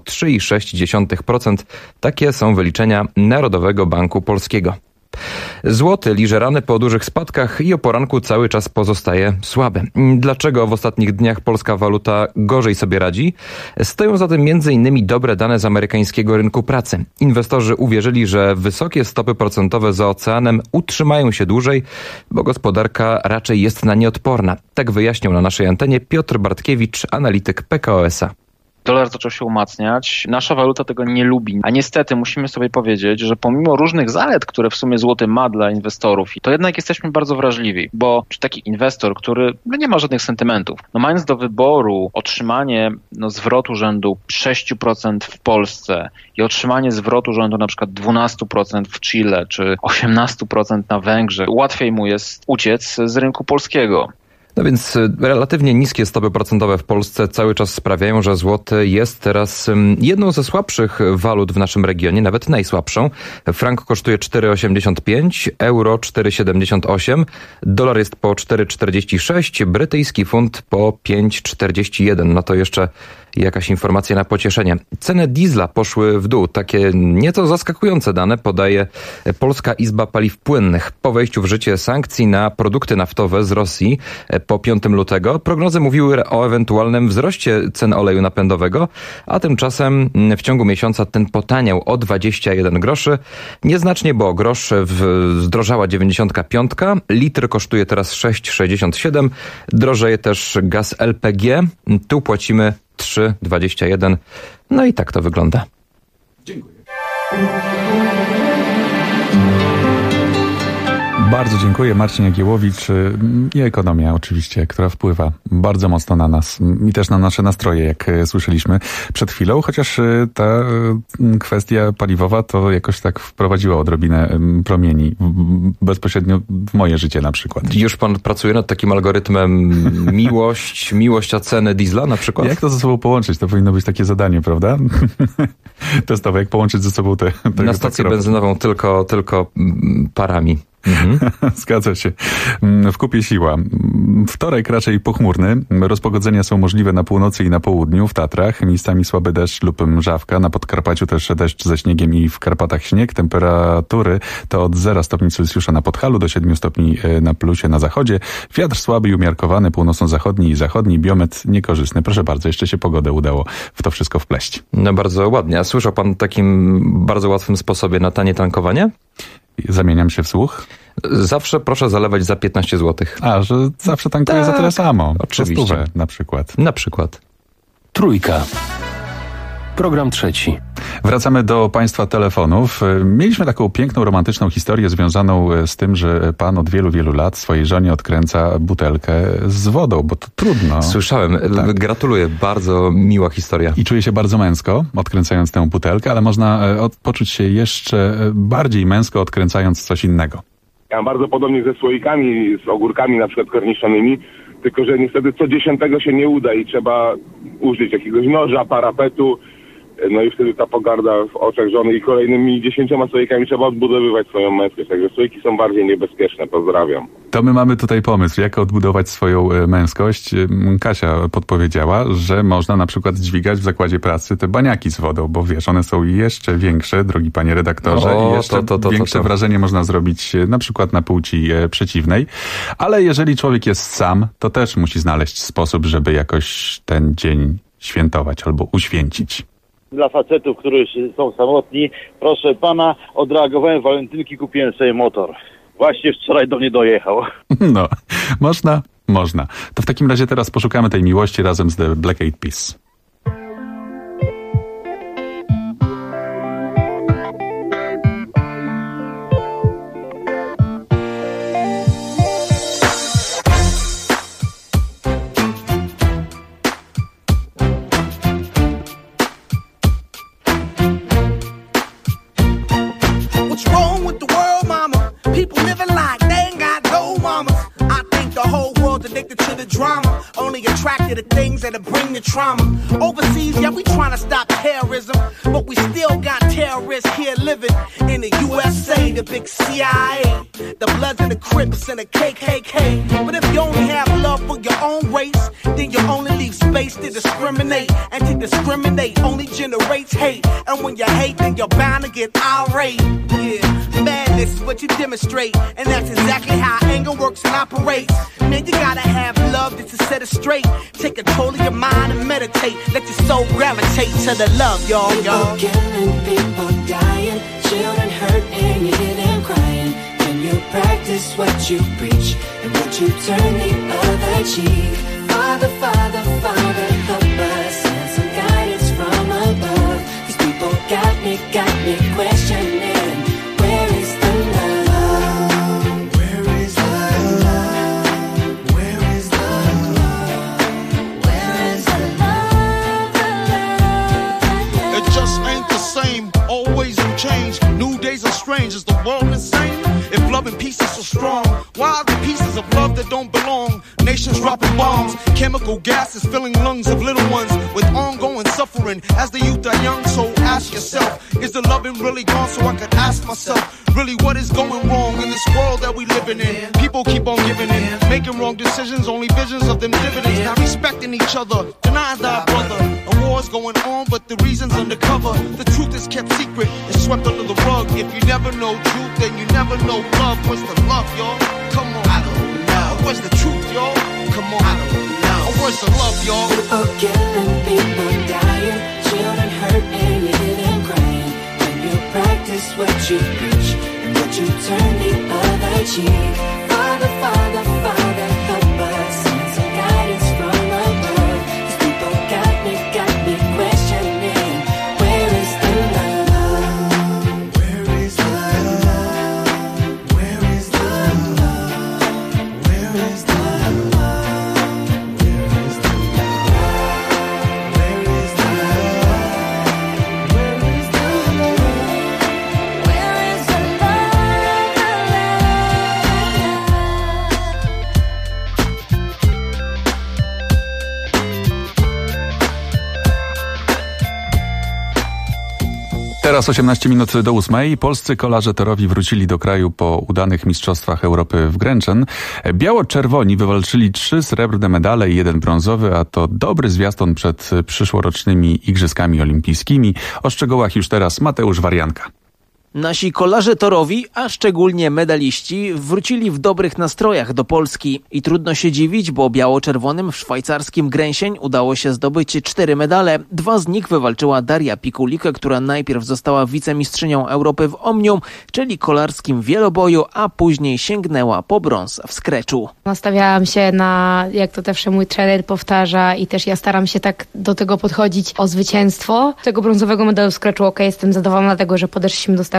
3,6%. Takie są wyliczenia Narodowego Banku Polskiego. Złoty, liżerany po dużych spadkach i o poranku cały czas pozostaje słaby. Dlaczego w ostatnich dniach polska waluta gorzej sobie radzi? Stoją za tym m.in. dobre dane z amerykańskiego rynku pracy. Inwestorzy uwierzyli, że wysokie stopy procentowe za oceanem utrzymają się dłużej, bo gospodarka raczej jest na nie odporna. Tak wyjaśniał na naszej antenie Piotr Bartkiewicz, analityk PKO SA. Dolar zaczął się umacniać. Nasza waluta tego nie lubi. A niestety musimy sobie powiedzieć, że pomimo różnych zalet, które w sumie złoty ma dla inwestorów, to jednak jesteśmy bardzo wrażliwi, bo czy taki inwestor, który nie ma żadnych sentymentów, mając do wyboru otrzymanie zwrotu rzędu 6% w Polsce i otrzymanie zwrotu rzędu na przykład 12% w Chile czy 18% na Węgrzech, łatwiej mu jest uciec z rynku polskiego. No więc relatywnie niskie stopy procentowe w Polsce cały czas sprawiają, że złoty jest teraz jedną ze słabszych walut w naszym regionie, nawet najsłabszą. Frank kosztuje 4,85, euro 4,78, dolar jest po 4,46, brytyjski funt po 5,41. No to jeszcze jakaś informacja na pocieszenie. Ceny diesla poszły w dół. Takie nieco zaskakujące dane podaje Polska Izba Paliw Płynnych. Po wejściu w życie sankcji na produkty naftowe z Rosji po 5 lutego prognozy mówiły o ewentualnym wzroście cen oleju napędowego, a tymczasem w ciągu miesiąca ten potaniał o 21 groszy. Nieznacznie, bo grosz zdrożała 95, litr kosztuje teraz 6,67. Drożeje też gaz LPG. Tu płacimy 3,21. No i tak to wygląda. Dziękuję. Bardzo dziękuję. Marcin Jagiełowicz i ekonomia oczywiście, która wpływa bardzo mocno na nas i też na nasze nastroje, jak słyszeliśmy przed chwilą, chociaż ta kwestia paliwowa to jakoś tak wprowadziła odrobinę promieni bezpośrednio w moje życie na przykład. Już pan pracuje nad takim algorytmem miłość a ceny diesla na przykład? Jak to ze sobą połączyć? To powinno być takie zadanie, prawda? Testowe, jak połączyć ze sobą te na stację benzynową tylko parami. Zgadza się. W kupie siła. Wtorek raczej pochmurny. Rozpogodzenia są możliwe na północy i na południu, w Tatrach. Miejscami słaby deszcz lub mrzawka. Na Podkarpaciu też deszcz ze śniegiem i w Karpatach śnieg. Temperatury to od 0 stopni Celsjusza na Podhalu do 7 stopni na plusie na zachodzie. Wiatr słaby i umiarkowany, północno-zachodni i zachodni. Biometr niekorzystny. Proszę bardzo, jeszcze się pogodę udało w to wszystko wpleść. No bardzo ładnie. A słyszał pan o takim bardzo łatwym sposobie na tanie tankowanie? Zamieniam się w słuch? Zawsze proszę zalewać za 15 zł. A, że zawsze tankuję za tyle samo. Oczywiście. Za 100 na przykład. Na przykład. Trójka. Program trzeci. Wracamy do państwa telefonów. Mieliśmy taką piękną, romantyczną historię związaną z tym, że pan od wielu, wielu lat swojej żonie odkręca butelkę z wodą, bo to trudno. Słyszałem. Tak. Gratuluję. Bardzo miła historia. I czuję się bardzo męsko, odkręcając tę butelkę, ale można poczuć się jeszcze bardziej męsko, odkręcając coś innego. Ja mam bardzo podobnie ze słoikami, z ogórkami na przykład korniszonymi, tylko że niestety co 10 się nie uda i trzeba użyć jakiegoś noża, parapetu, no i wtedy ta pogarda w oczach żony i kolejnymi 10 słoikami trzeba odbudowywać swoją męskość. Także słoiki są bardziej niebezpieczne. Pozdrawiam. To my mamy tutaj pomysł, jak odbudować swoją męskość. Kasia podpowiedziała, że można na przykład dźwigać w zakładzie pracy te baniaki z wodą, bo wiesz, one są jeszcze większe, drogi panie redaktorze, i jeszcze większe wrażenie można zrobić na przykład na płci przeciwnej. Ale jeżeli człowiek jest sam, to też musi znaleźć sposób, żeby jakoś ten dzień świętować albo uświęcić. Dla facetów, którzy są samotni, proszę pana, odreagowałem walentynki, kupiłem sobie motor. Właśnie wczoraj do mnie dojechał. No, można. To w takim razie teraz poszukamy tej miłości razem z The Black Eyed Peas. Trauma. Overseas, yeah, we trying to stop terrorism, but we still got terrorists here living in the USA, the big CIA, the Bloods and the Crips and the KKK. But if you only have love for your own race, then you only leave space to discriminate, and to discriminate only generates hate. And when you hate, then you're bound to get irate. Yeah, madness is what you demonstrate, and that's exactly how anger works and operates. Man, you gotta have love just to set it straight. Take control of your mind and meditate. Let your soul gravitate to the love, y'all. People killing, people dying, children hurt and you hear them crying. When you practice what you preach and what you turn the other cheek. Father, Father, Father, help us, send some guidance from above. These people got me questioning. Where is the love? Where is the love? Where is the love? Where is the love? It just ain't the same. Always in change. New days are strange. Is the world insane? If love and peace is so strong, why are the pieces of love that don't belong? Nations dropping bombs, chemical gases filling lungs of little ones with ongoing suffering as the youth are young. So ask yourself, is the loving really gone? So I could ask myself, really what is going wrong in this world that we living in? People keep on giving in, making wrong decisions, only visions of them dividends. Not respecting each other, denying thy brother. A war's going on, but the reason's undercover. The truth is kept secret, it's swept under the rug. If you never know truth, then you never know love. Where's the love, y'all? Come on. I don't know. Where's the truth, y'all? Come on. I don't know. Where's the love, y'all? People killing, people dying, children hurt and you hear them crying. When you practice what you preach and what you turn the other cheek. Father, Father, Father, help us, send some guidance from above. These people got me questioning. Where is the love? Where is the love? Where is the love? Where is the love? Where is the love? Where is the love? Where is the love? Where is the Teraz 18 minut do 8. Polscy kolarze torowi wrócili do kraju po udanych mistrzostwach Europy w Grenchen. Biało-czerwoni wywalczyli 3 srebrne medale i 1 brązowy, a to dobry zwiastun przed przyszłorocznymi Igrzyskami Olimpijskimi. O szczegółach już teraz Mateusz Warianka. Nasi kolarze torowi, a szczególnie medaliści, wrócili w dobrych nastrojach do Polski. I trudno się dziwić, bo biało-czerwonym w szwajcarskim Grenchen udało się zdobyć 4 medale. 2 z nich wywalczyła Daria Pikulik, która najpierw została wicemistrzynią Europy w omnium, czyli kolarskim wieloboju, a później sięgnęła po brąz w skreczu. Nastawiałam się na, jak to zawsze mój trener powtarza, i też ja staram się tak do tego podchodzić, o zwycięstwo. Tego brązowego medalu w skreczu, jestem zadowolona, dlatego że podeszliśmy do startu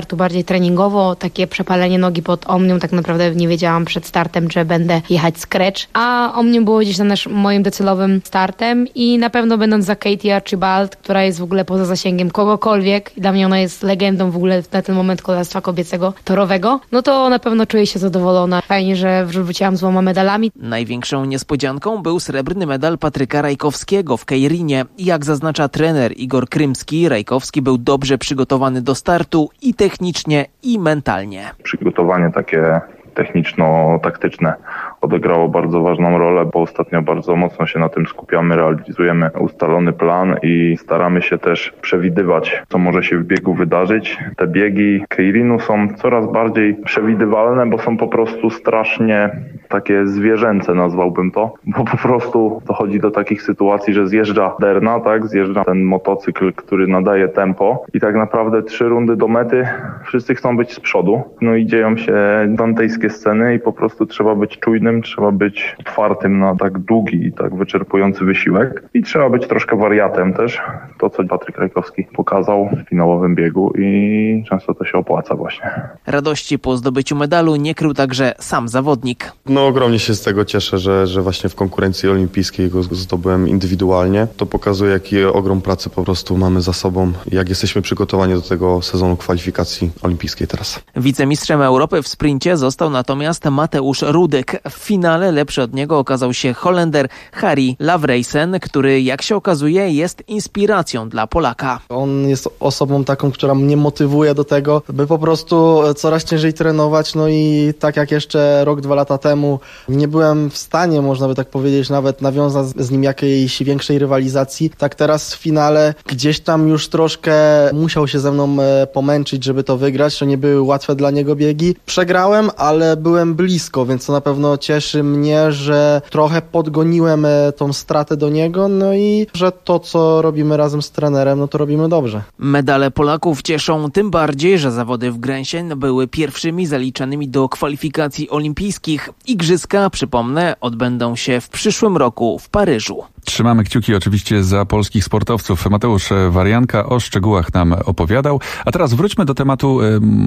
startu bardziej treningowo, takie przepalenie nogi pod Omnium, tak naprawdę nie wiedziałam przed startem, że będę jechać scratch, a Omnium było gdzieś na moim docelowym startem i na pewno będąc za Katie Archibald, która jest w ogóle poza zasięgiem kogokolwiek, dla mnie ona jest legendą w ogóle na ten moment kolarstwa kobiecego torowego, no to na pewno czuję się zadowolona. Fajnie, że wróciłam z 2 medalami. Największą niespodzianką był srebrny medal Patryka Rajkowskiego w Kejrinie. Jak zaznacza trener Igor Krymski, Rajkowski był dobrze przygotowany do startu i technicznie, i mentalnie. Przygotowanie takie techniczno-taktyczne odegrało bardzo ważną rolę, bo ostatnio bardzo mocno się na tym skupiamy, realizujemy ustalony plan i staramy się też przewidywać, co może się w biegu wydarzyć. Te biegi Keirinu są coraz bardziej przewidywalne, bo są po prostu strasznie takie zwierzęce, nazwałbym to, bo po prostu dochodzi do takich sytuacji, że zjeżdża derna, tak, zjeżdża ten motocykl, który nadaje tempo i tak naprawdę 3 rundy do mety wszyscy chcą być z przodu. No i dzieją się dantejskie sceny i po prostu trzeba być czujnym, trzeba być otwartym na tak długi i tak wyczerpujący wysiłek i trzeba być troszkę wariatem też. To, co Patryk Rajkowski pokazał w finałowym biegu i często to się opłaca właśnie. Radości po zdobyciu medalu nie krył także sam zawodnik. No ogromnie się z tego cieszę, że właśnie w konkurencji olimpijskiej go zdobyłem indywidualnie. To pokazuje, jaki ogrom pracy po prostu mamy za sobą, jak jesteśmy przygotowani do tego sezonu kwalifikacji olimpijskiej teraz. Wicemistrzem Europy w sprincie został natomiast Mateusz Rudyk. W finale lepszy od niego okazał się Holender Harry Lavreisen, który, jak się okazuje, jest inspiracją dla Polaka. On jest osobą taką, która mnie motywuje do tego, by po prostu coraz ciężej trenować, no i tak jak jeszcze rok, 2 lata temu nie byłem w stanie, można by tak powiedzieć, nawet nawiązać z nim jakiejś większej rywalizacji, tak teraz w finale gdzieś tam już troszkę musiał się ze mną pomęczyć, żeby to wygrać, to nie były łatwe dla niego biegi. Przegrałem, ale byłem blisko, więc to na pewno cieszy mnie, że trochę podgoniłem tą stratę do niego, no i że to, co robimy razem z trenerem, no to robimy dobrze. Medale Polaków cieszą tym bardziej, że zawody w Grensień były pierwszymi zaliczanymi do kwalifikacji olimpijskich. Igrzyska, przypomnę, odbędą się w przyszłym roku w Paryżu. Trzymamy kciuki oczywiście za polskich sportowców. Mateusz Warianka o szczegółach nam opowiadał. A teraz wróćmy do tematu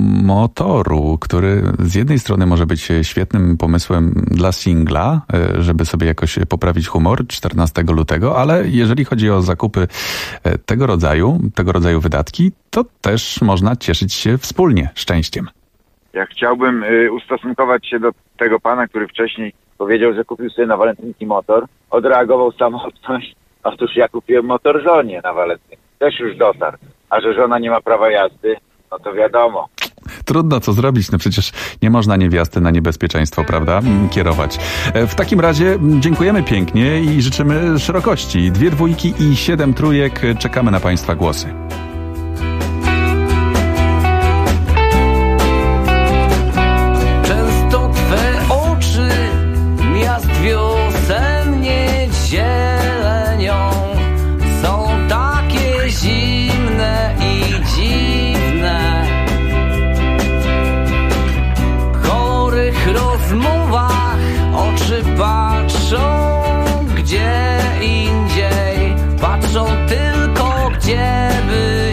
motoru, który z jednej strony może być świetnym pomysłem dla singla, żeby sobie jakoś poprawić humor 14 lutego, ale jeżeli chodzi o zakupy tego rodzaju wydatki, to też można cieszyć się wspólnie szczęściem. Ja chciałbym ustosunkować się do tego pana, który wcześniej powiedział, że kupił sobie na walentynki motor. Odreagował samotność. Otóż ja kupiłem motor żonie na walentynki. Też już dotarł. A że żona nie ma prawa jazdy, no to wiadomo. Trudno co zrobić, no przecież nie można niewiasty na niebezpieczeństwo, prawda, kierować. W takim razie dziękujemy pięknie i życzymy szerokości. 2 dwójki i 7 trójek. Czekamy na Państwa głosy. Często Twe oczy miast wiosennie zielenią są takie zimne i dziwne. W chorych rozmowach oczy patrzą gdzie indziej, patrzą tylko gdzie by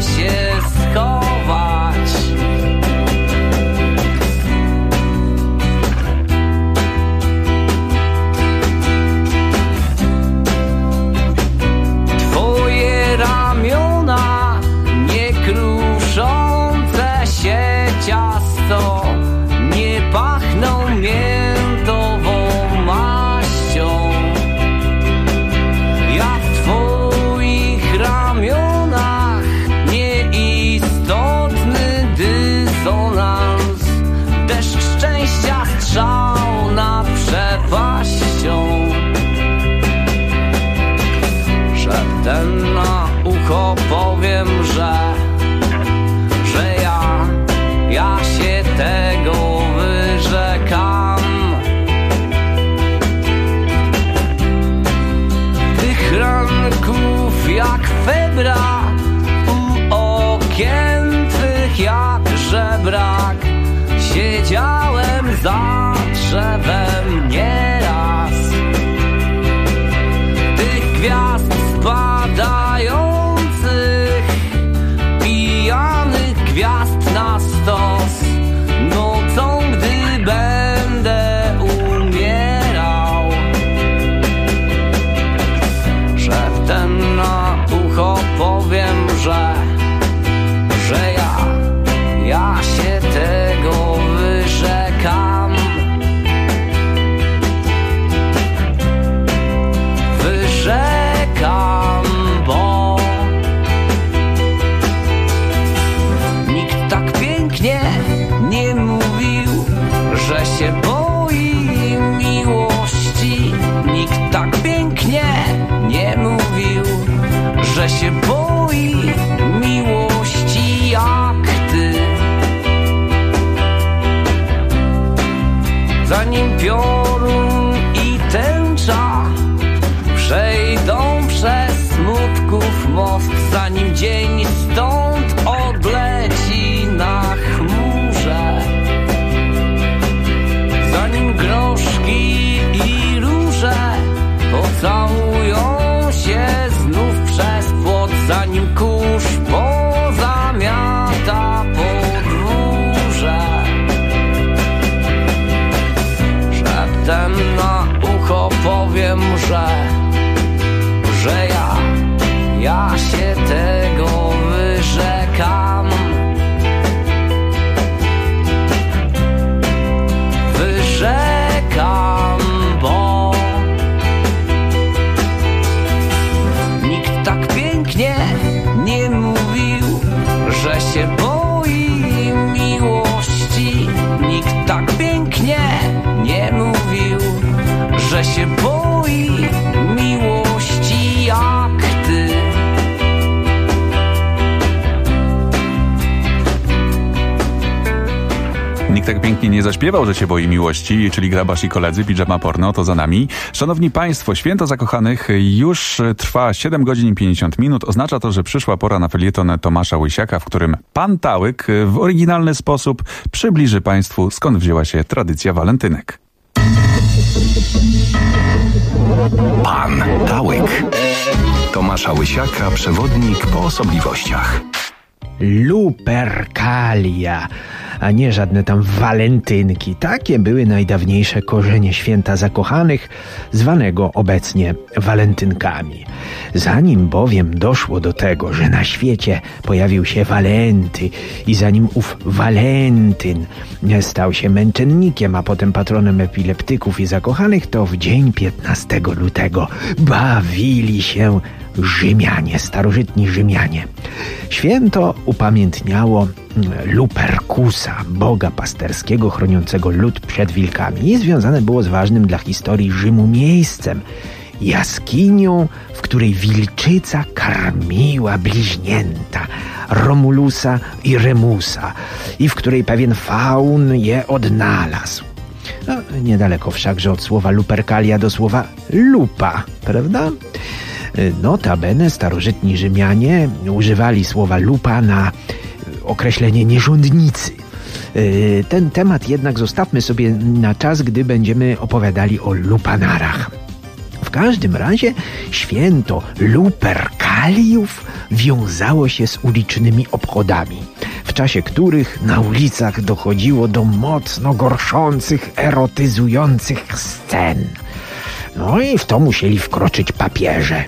się boi miłości jak ty. Zanim piorun i tęcza przejdą przez smutków most, zanim dzień stąd odleci na chmurze, zanim groszki i róże pocałują się znów przez płot, zanim kurz pozamiata podwórze, szeptem na ucho powiem, że ja się tego wyrzekam. Wyrzekam, bo nikt tak pięknie nie mówił, że się boi miłości. Nikt tak pięknie nie mówił, że się boi miłości jak ty. Nikt tak pięknie nie zaśpiewał, że się boi miłości, czyli Grabarz i koledzy, Pijama Porno, to za nami. Szanowni Państwo, Święto Zakochanych już trwa 7 godzin i 50 minut. Oznacza to, że przyszła pora na felieton Tomasza Łysiaka, w którym pan Tałyk w oryginalny sposób przybliży Państwu, skąd wzięła się tradycja walentynek. Pan Tałyk. Tomasza Łysiaka, przewodnik po osobliwościach. Lupercalia, a nie żadne tam walentynki. Takie były najdawniejsze korzenie Święta Zakochanych, zwanego obecnie walentynkami. Zanim bowiem doszło do tego, że na świecie pojawił się Walenty i zanim ów Walentyn stał się męczennikiem, a potem patronem epileptyków i zakochanych, to w dzień 15 lutego bawili się Rzymianie, starożytni Rzymianie. Święto upamiętniało Lupercusa, boga pasterskiego chroniącego lud przed wilkami, i związane było z ważnym dla historii Rzymu miejscem, jaskinią, w której wilczyca karmiła bliźnięta Romulusa i Remusa i w której pewien faun je odnalazł. No, niedaleko wszakże od słowa Lupercalia do słowa lupa, prawda? Notabene starożytni Rzymianie używali słowa lupa na określenie nierządnicy. Ten temat jednak zostawmy sobie na czas, gdy będziemy opowiadali o lupanarach. W każdym razie święto Lupercaliów wiązało się z ulicznymi obchodami, w czasie których na ulicach dochodziło do mocno gorszących, erotyzujących scen. No i w to musieli wkroczyć papieże.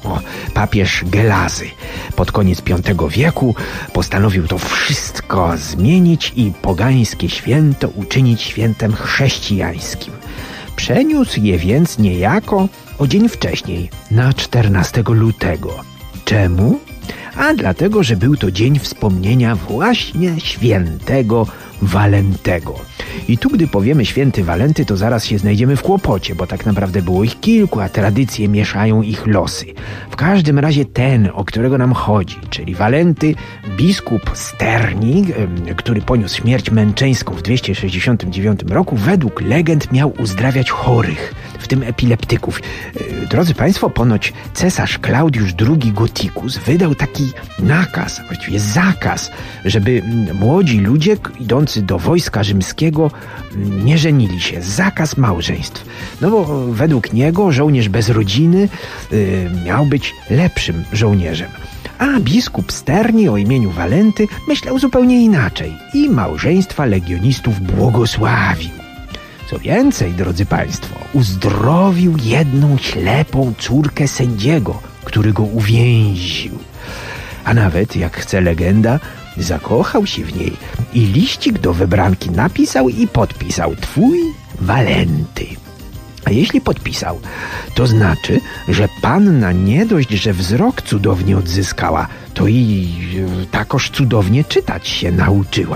Papież Gelazy pod koniec V wieku postanowił to wszystko zmienić i pogańskie święto uczynić świętem chrześcijańskim. Przeniósł je więc niejako o dzień wcześniej, na 14 lutego. Czemu? A dlatego, że był to dzień wspomnienia właśnie świętego Walentego. I tu, gdy powiemy święty Walenty, to zaraz się znajdziemy w kłopocie, bo tak naprawdę było ich kilku, a tradycje mieszają ich losy. W każdym razie ten, o którego nam chodzi, czyli Walenty, biskup Sterni, który poniósł śmierć męczeńską w 269 roku, według legend miał uzdrawiać chorych, w tym epileptyków. Drodzy Państwo, ponoć cesarz Klaudiusz II Gothicus wydał taki nakaz, właściwie zakaz, żeby młodzi ludzie idący do wojska rzymskiego nie żenili się. Zakaz małżeństw. No bo według niego żołnierz bez rodziny miał być lepszym żołnierzem. A biskup Sterni o imieniu Walenty myślał zupełnie inaczej i małżeństwa legionistów błogosławił. Co więcej, drodzy Państwo, uzdrowił jedną ślepą córkę sędziego, który go uwięził. A nawet, jak chce legenda, zakochał się w niej i liścik do wybranki napisał i podpisał: twój Walenty. A jeśli podpisał, to znaczy, że panna nie dość, że wzrok cudownie odzyskała, to i takoż cudownie czytać się nauczyła.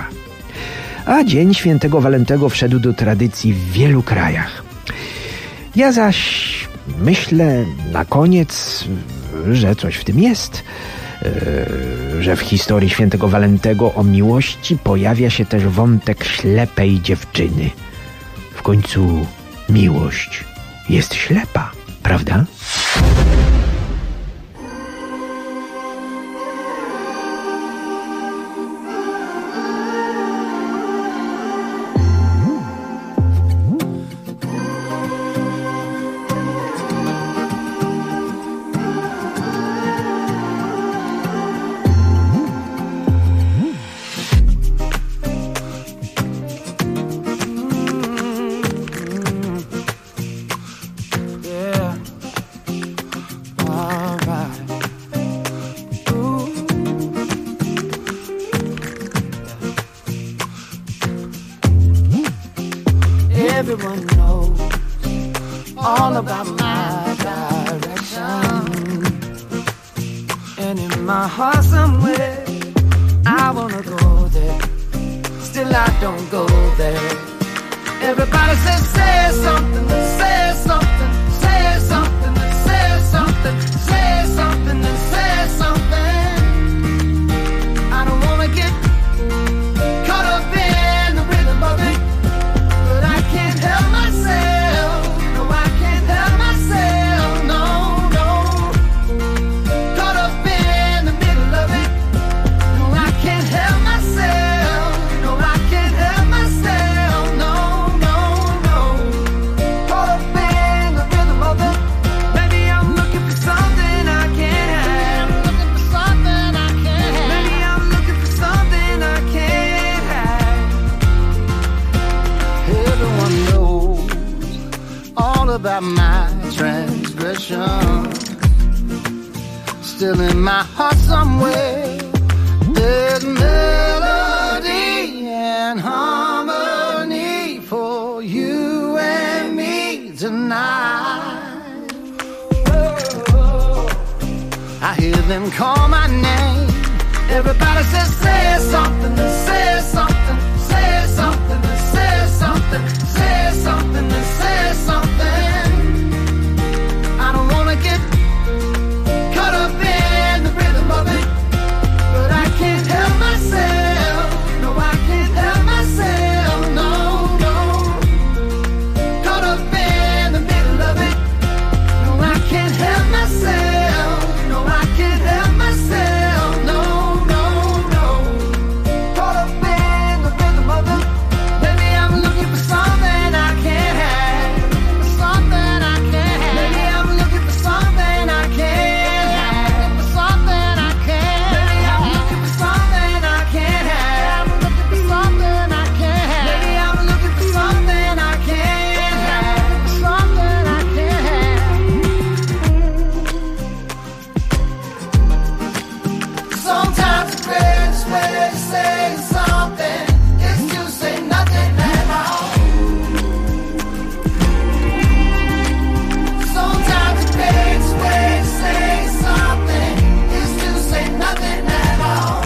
A dzień świętego Walentego wszedł do tradycji w wielu krajach. Ja zaś myślę na koniec, że coś w tym jest. Że w historii świętego Walentego o miłości pojawia się też wątek ślepej dziewczyny. W końcu miłość jest ślepa, prawda? Everyone knows all about my direction, and in my heart somewhere I wanna go there, still I don't go there. Everybody says say something, say something, say something, say something, say something, say something. I don't wanna get caught up in the rhythm of it, but I can't help myself. No, I can't help myself. No, no. Caught up in the middle of it. No, I can't help myself. No, I can't help myself. No, no, no. Caught up in the rhythm of it. Maybe I'm looking for something I can't have. Looking for something I can't have. Maybe I'm looking for something I can't have. Everyone knows all about my transgression. Still in my heart somewhere, there's melody and harmony for you and me tonight. I hear them call my name. Everybody says say something, say something, say something, say something, say something, say something. I don't wanna get caught up in the rhythm of it, but I can't help myself. No, I can't help myself. No, no. Caught up in the middle of it. No, I can't help myself. No, I can't help myself. No, no, no. Caught up in the rhythm of it. Maybe I'm looking for something I can't have. Something I can't have. Maybe I'm looking for something I can't have. For something I can't. Maybe I'm looking for something I can't have. Looking for something I can't have. Maybe I'm looking for something I can't have. Something I can't have. Sometimes the greatest way to say something is to say nothing at all. Sometimes the greatest way to say something is to say nothing at all.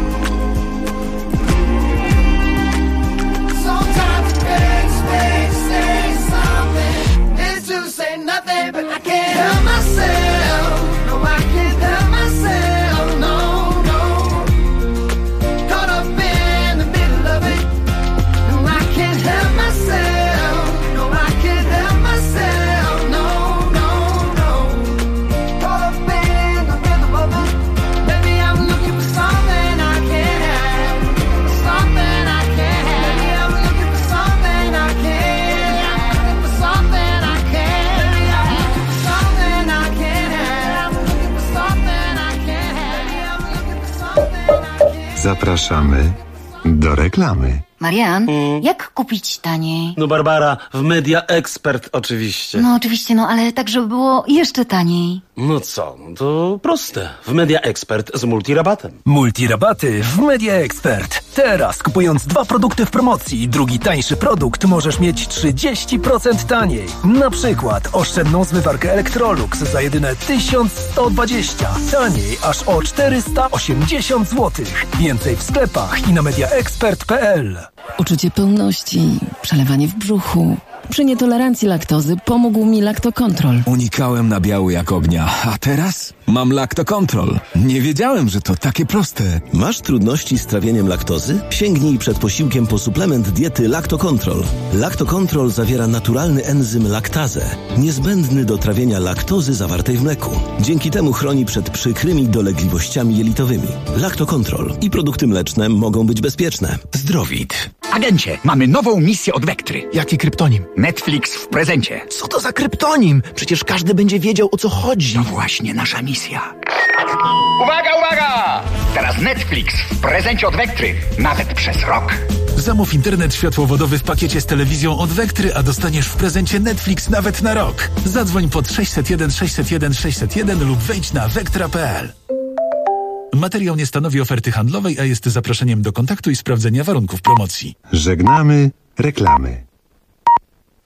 Sometimes the greatest way to say something is to say nothing, but I can't help myself. No, I can't help myself. No, no. Caught up in the middle of it. No, I can't help myself. No, I can't help myself. No, no, no. Caught up in the rhythm of it. Maybe I'm looking for something I can't have. Something I can't have. Maybe I'm looking for something I can't have. Looking for something I can't. Maybe I'm looking for something I can't have. Looking for something I can't have. Maybe I'm looking for something I can't. Zapraszamy do reklamy. Marian, jak kupić taniej? No Barbara, w Media Expert oczywiście. No oczywiście, no ale tak, żeby było jeszcze taniej. No co, no to proste. W Media Expert z multirabatem. Multirabaty w Media Expert. Teraz kupując 2 produkty w promocji i drugi tańszy produkt możesz mieć 30% taniej. Na przykład oszczędną zmywarkę Electrolux za jedyne 1120. Taniej aż o 480 zł. Więcej w sklepach i na mediaexpert.pl. Uczucie pełności, przelewanie w brzuchu. Przy nietolerancji laktozy pomógł mi Lactocontrol. Unikałem nabiału jak ognia, a teraz Mam Lactocontrol. Nie wiedziałem, że to takie proste. Masz trudności z trawieniem laktozy? Sięgnij przed posiłkiem po suplement diety Lactocontrol. Lactocontrol zawiera naturalny enzym laktazę, niezbędny do trawienia laktozy zawartej w mleku. Dzięki temu chroni przed przykrymi dolegliwościami jelitowymi. Lactocontrol i produkty mleczne mogą być bezpieczne. Zdrowit. Agencie, mamy nową misję od Vectry. Jaki kryptonim? Netflix w prezencie. Co to za kryptonim? Przecież każdy będzie wiedział, o co chodzi. To właśnie nasza misja. Uwaga, uwaga! Teraz Netflix w prezencie od Vectry. Nawet przez rok. Zamów internet światłowodowy w pakiecie z telewizją od Vectry, a dostaniesz w prezencie Netflix nawet na rok. Zadzwoń pod 601 601 601 lub wejdź na vectra.pl. Materiał nie stanowi oferty handlowej, a jest zaproszeniem do kontaktu i sprawdzenia warunków promocji. Żegnamy reklamy.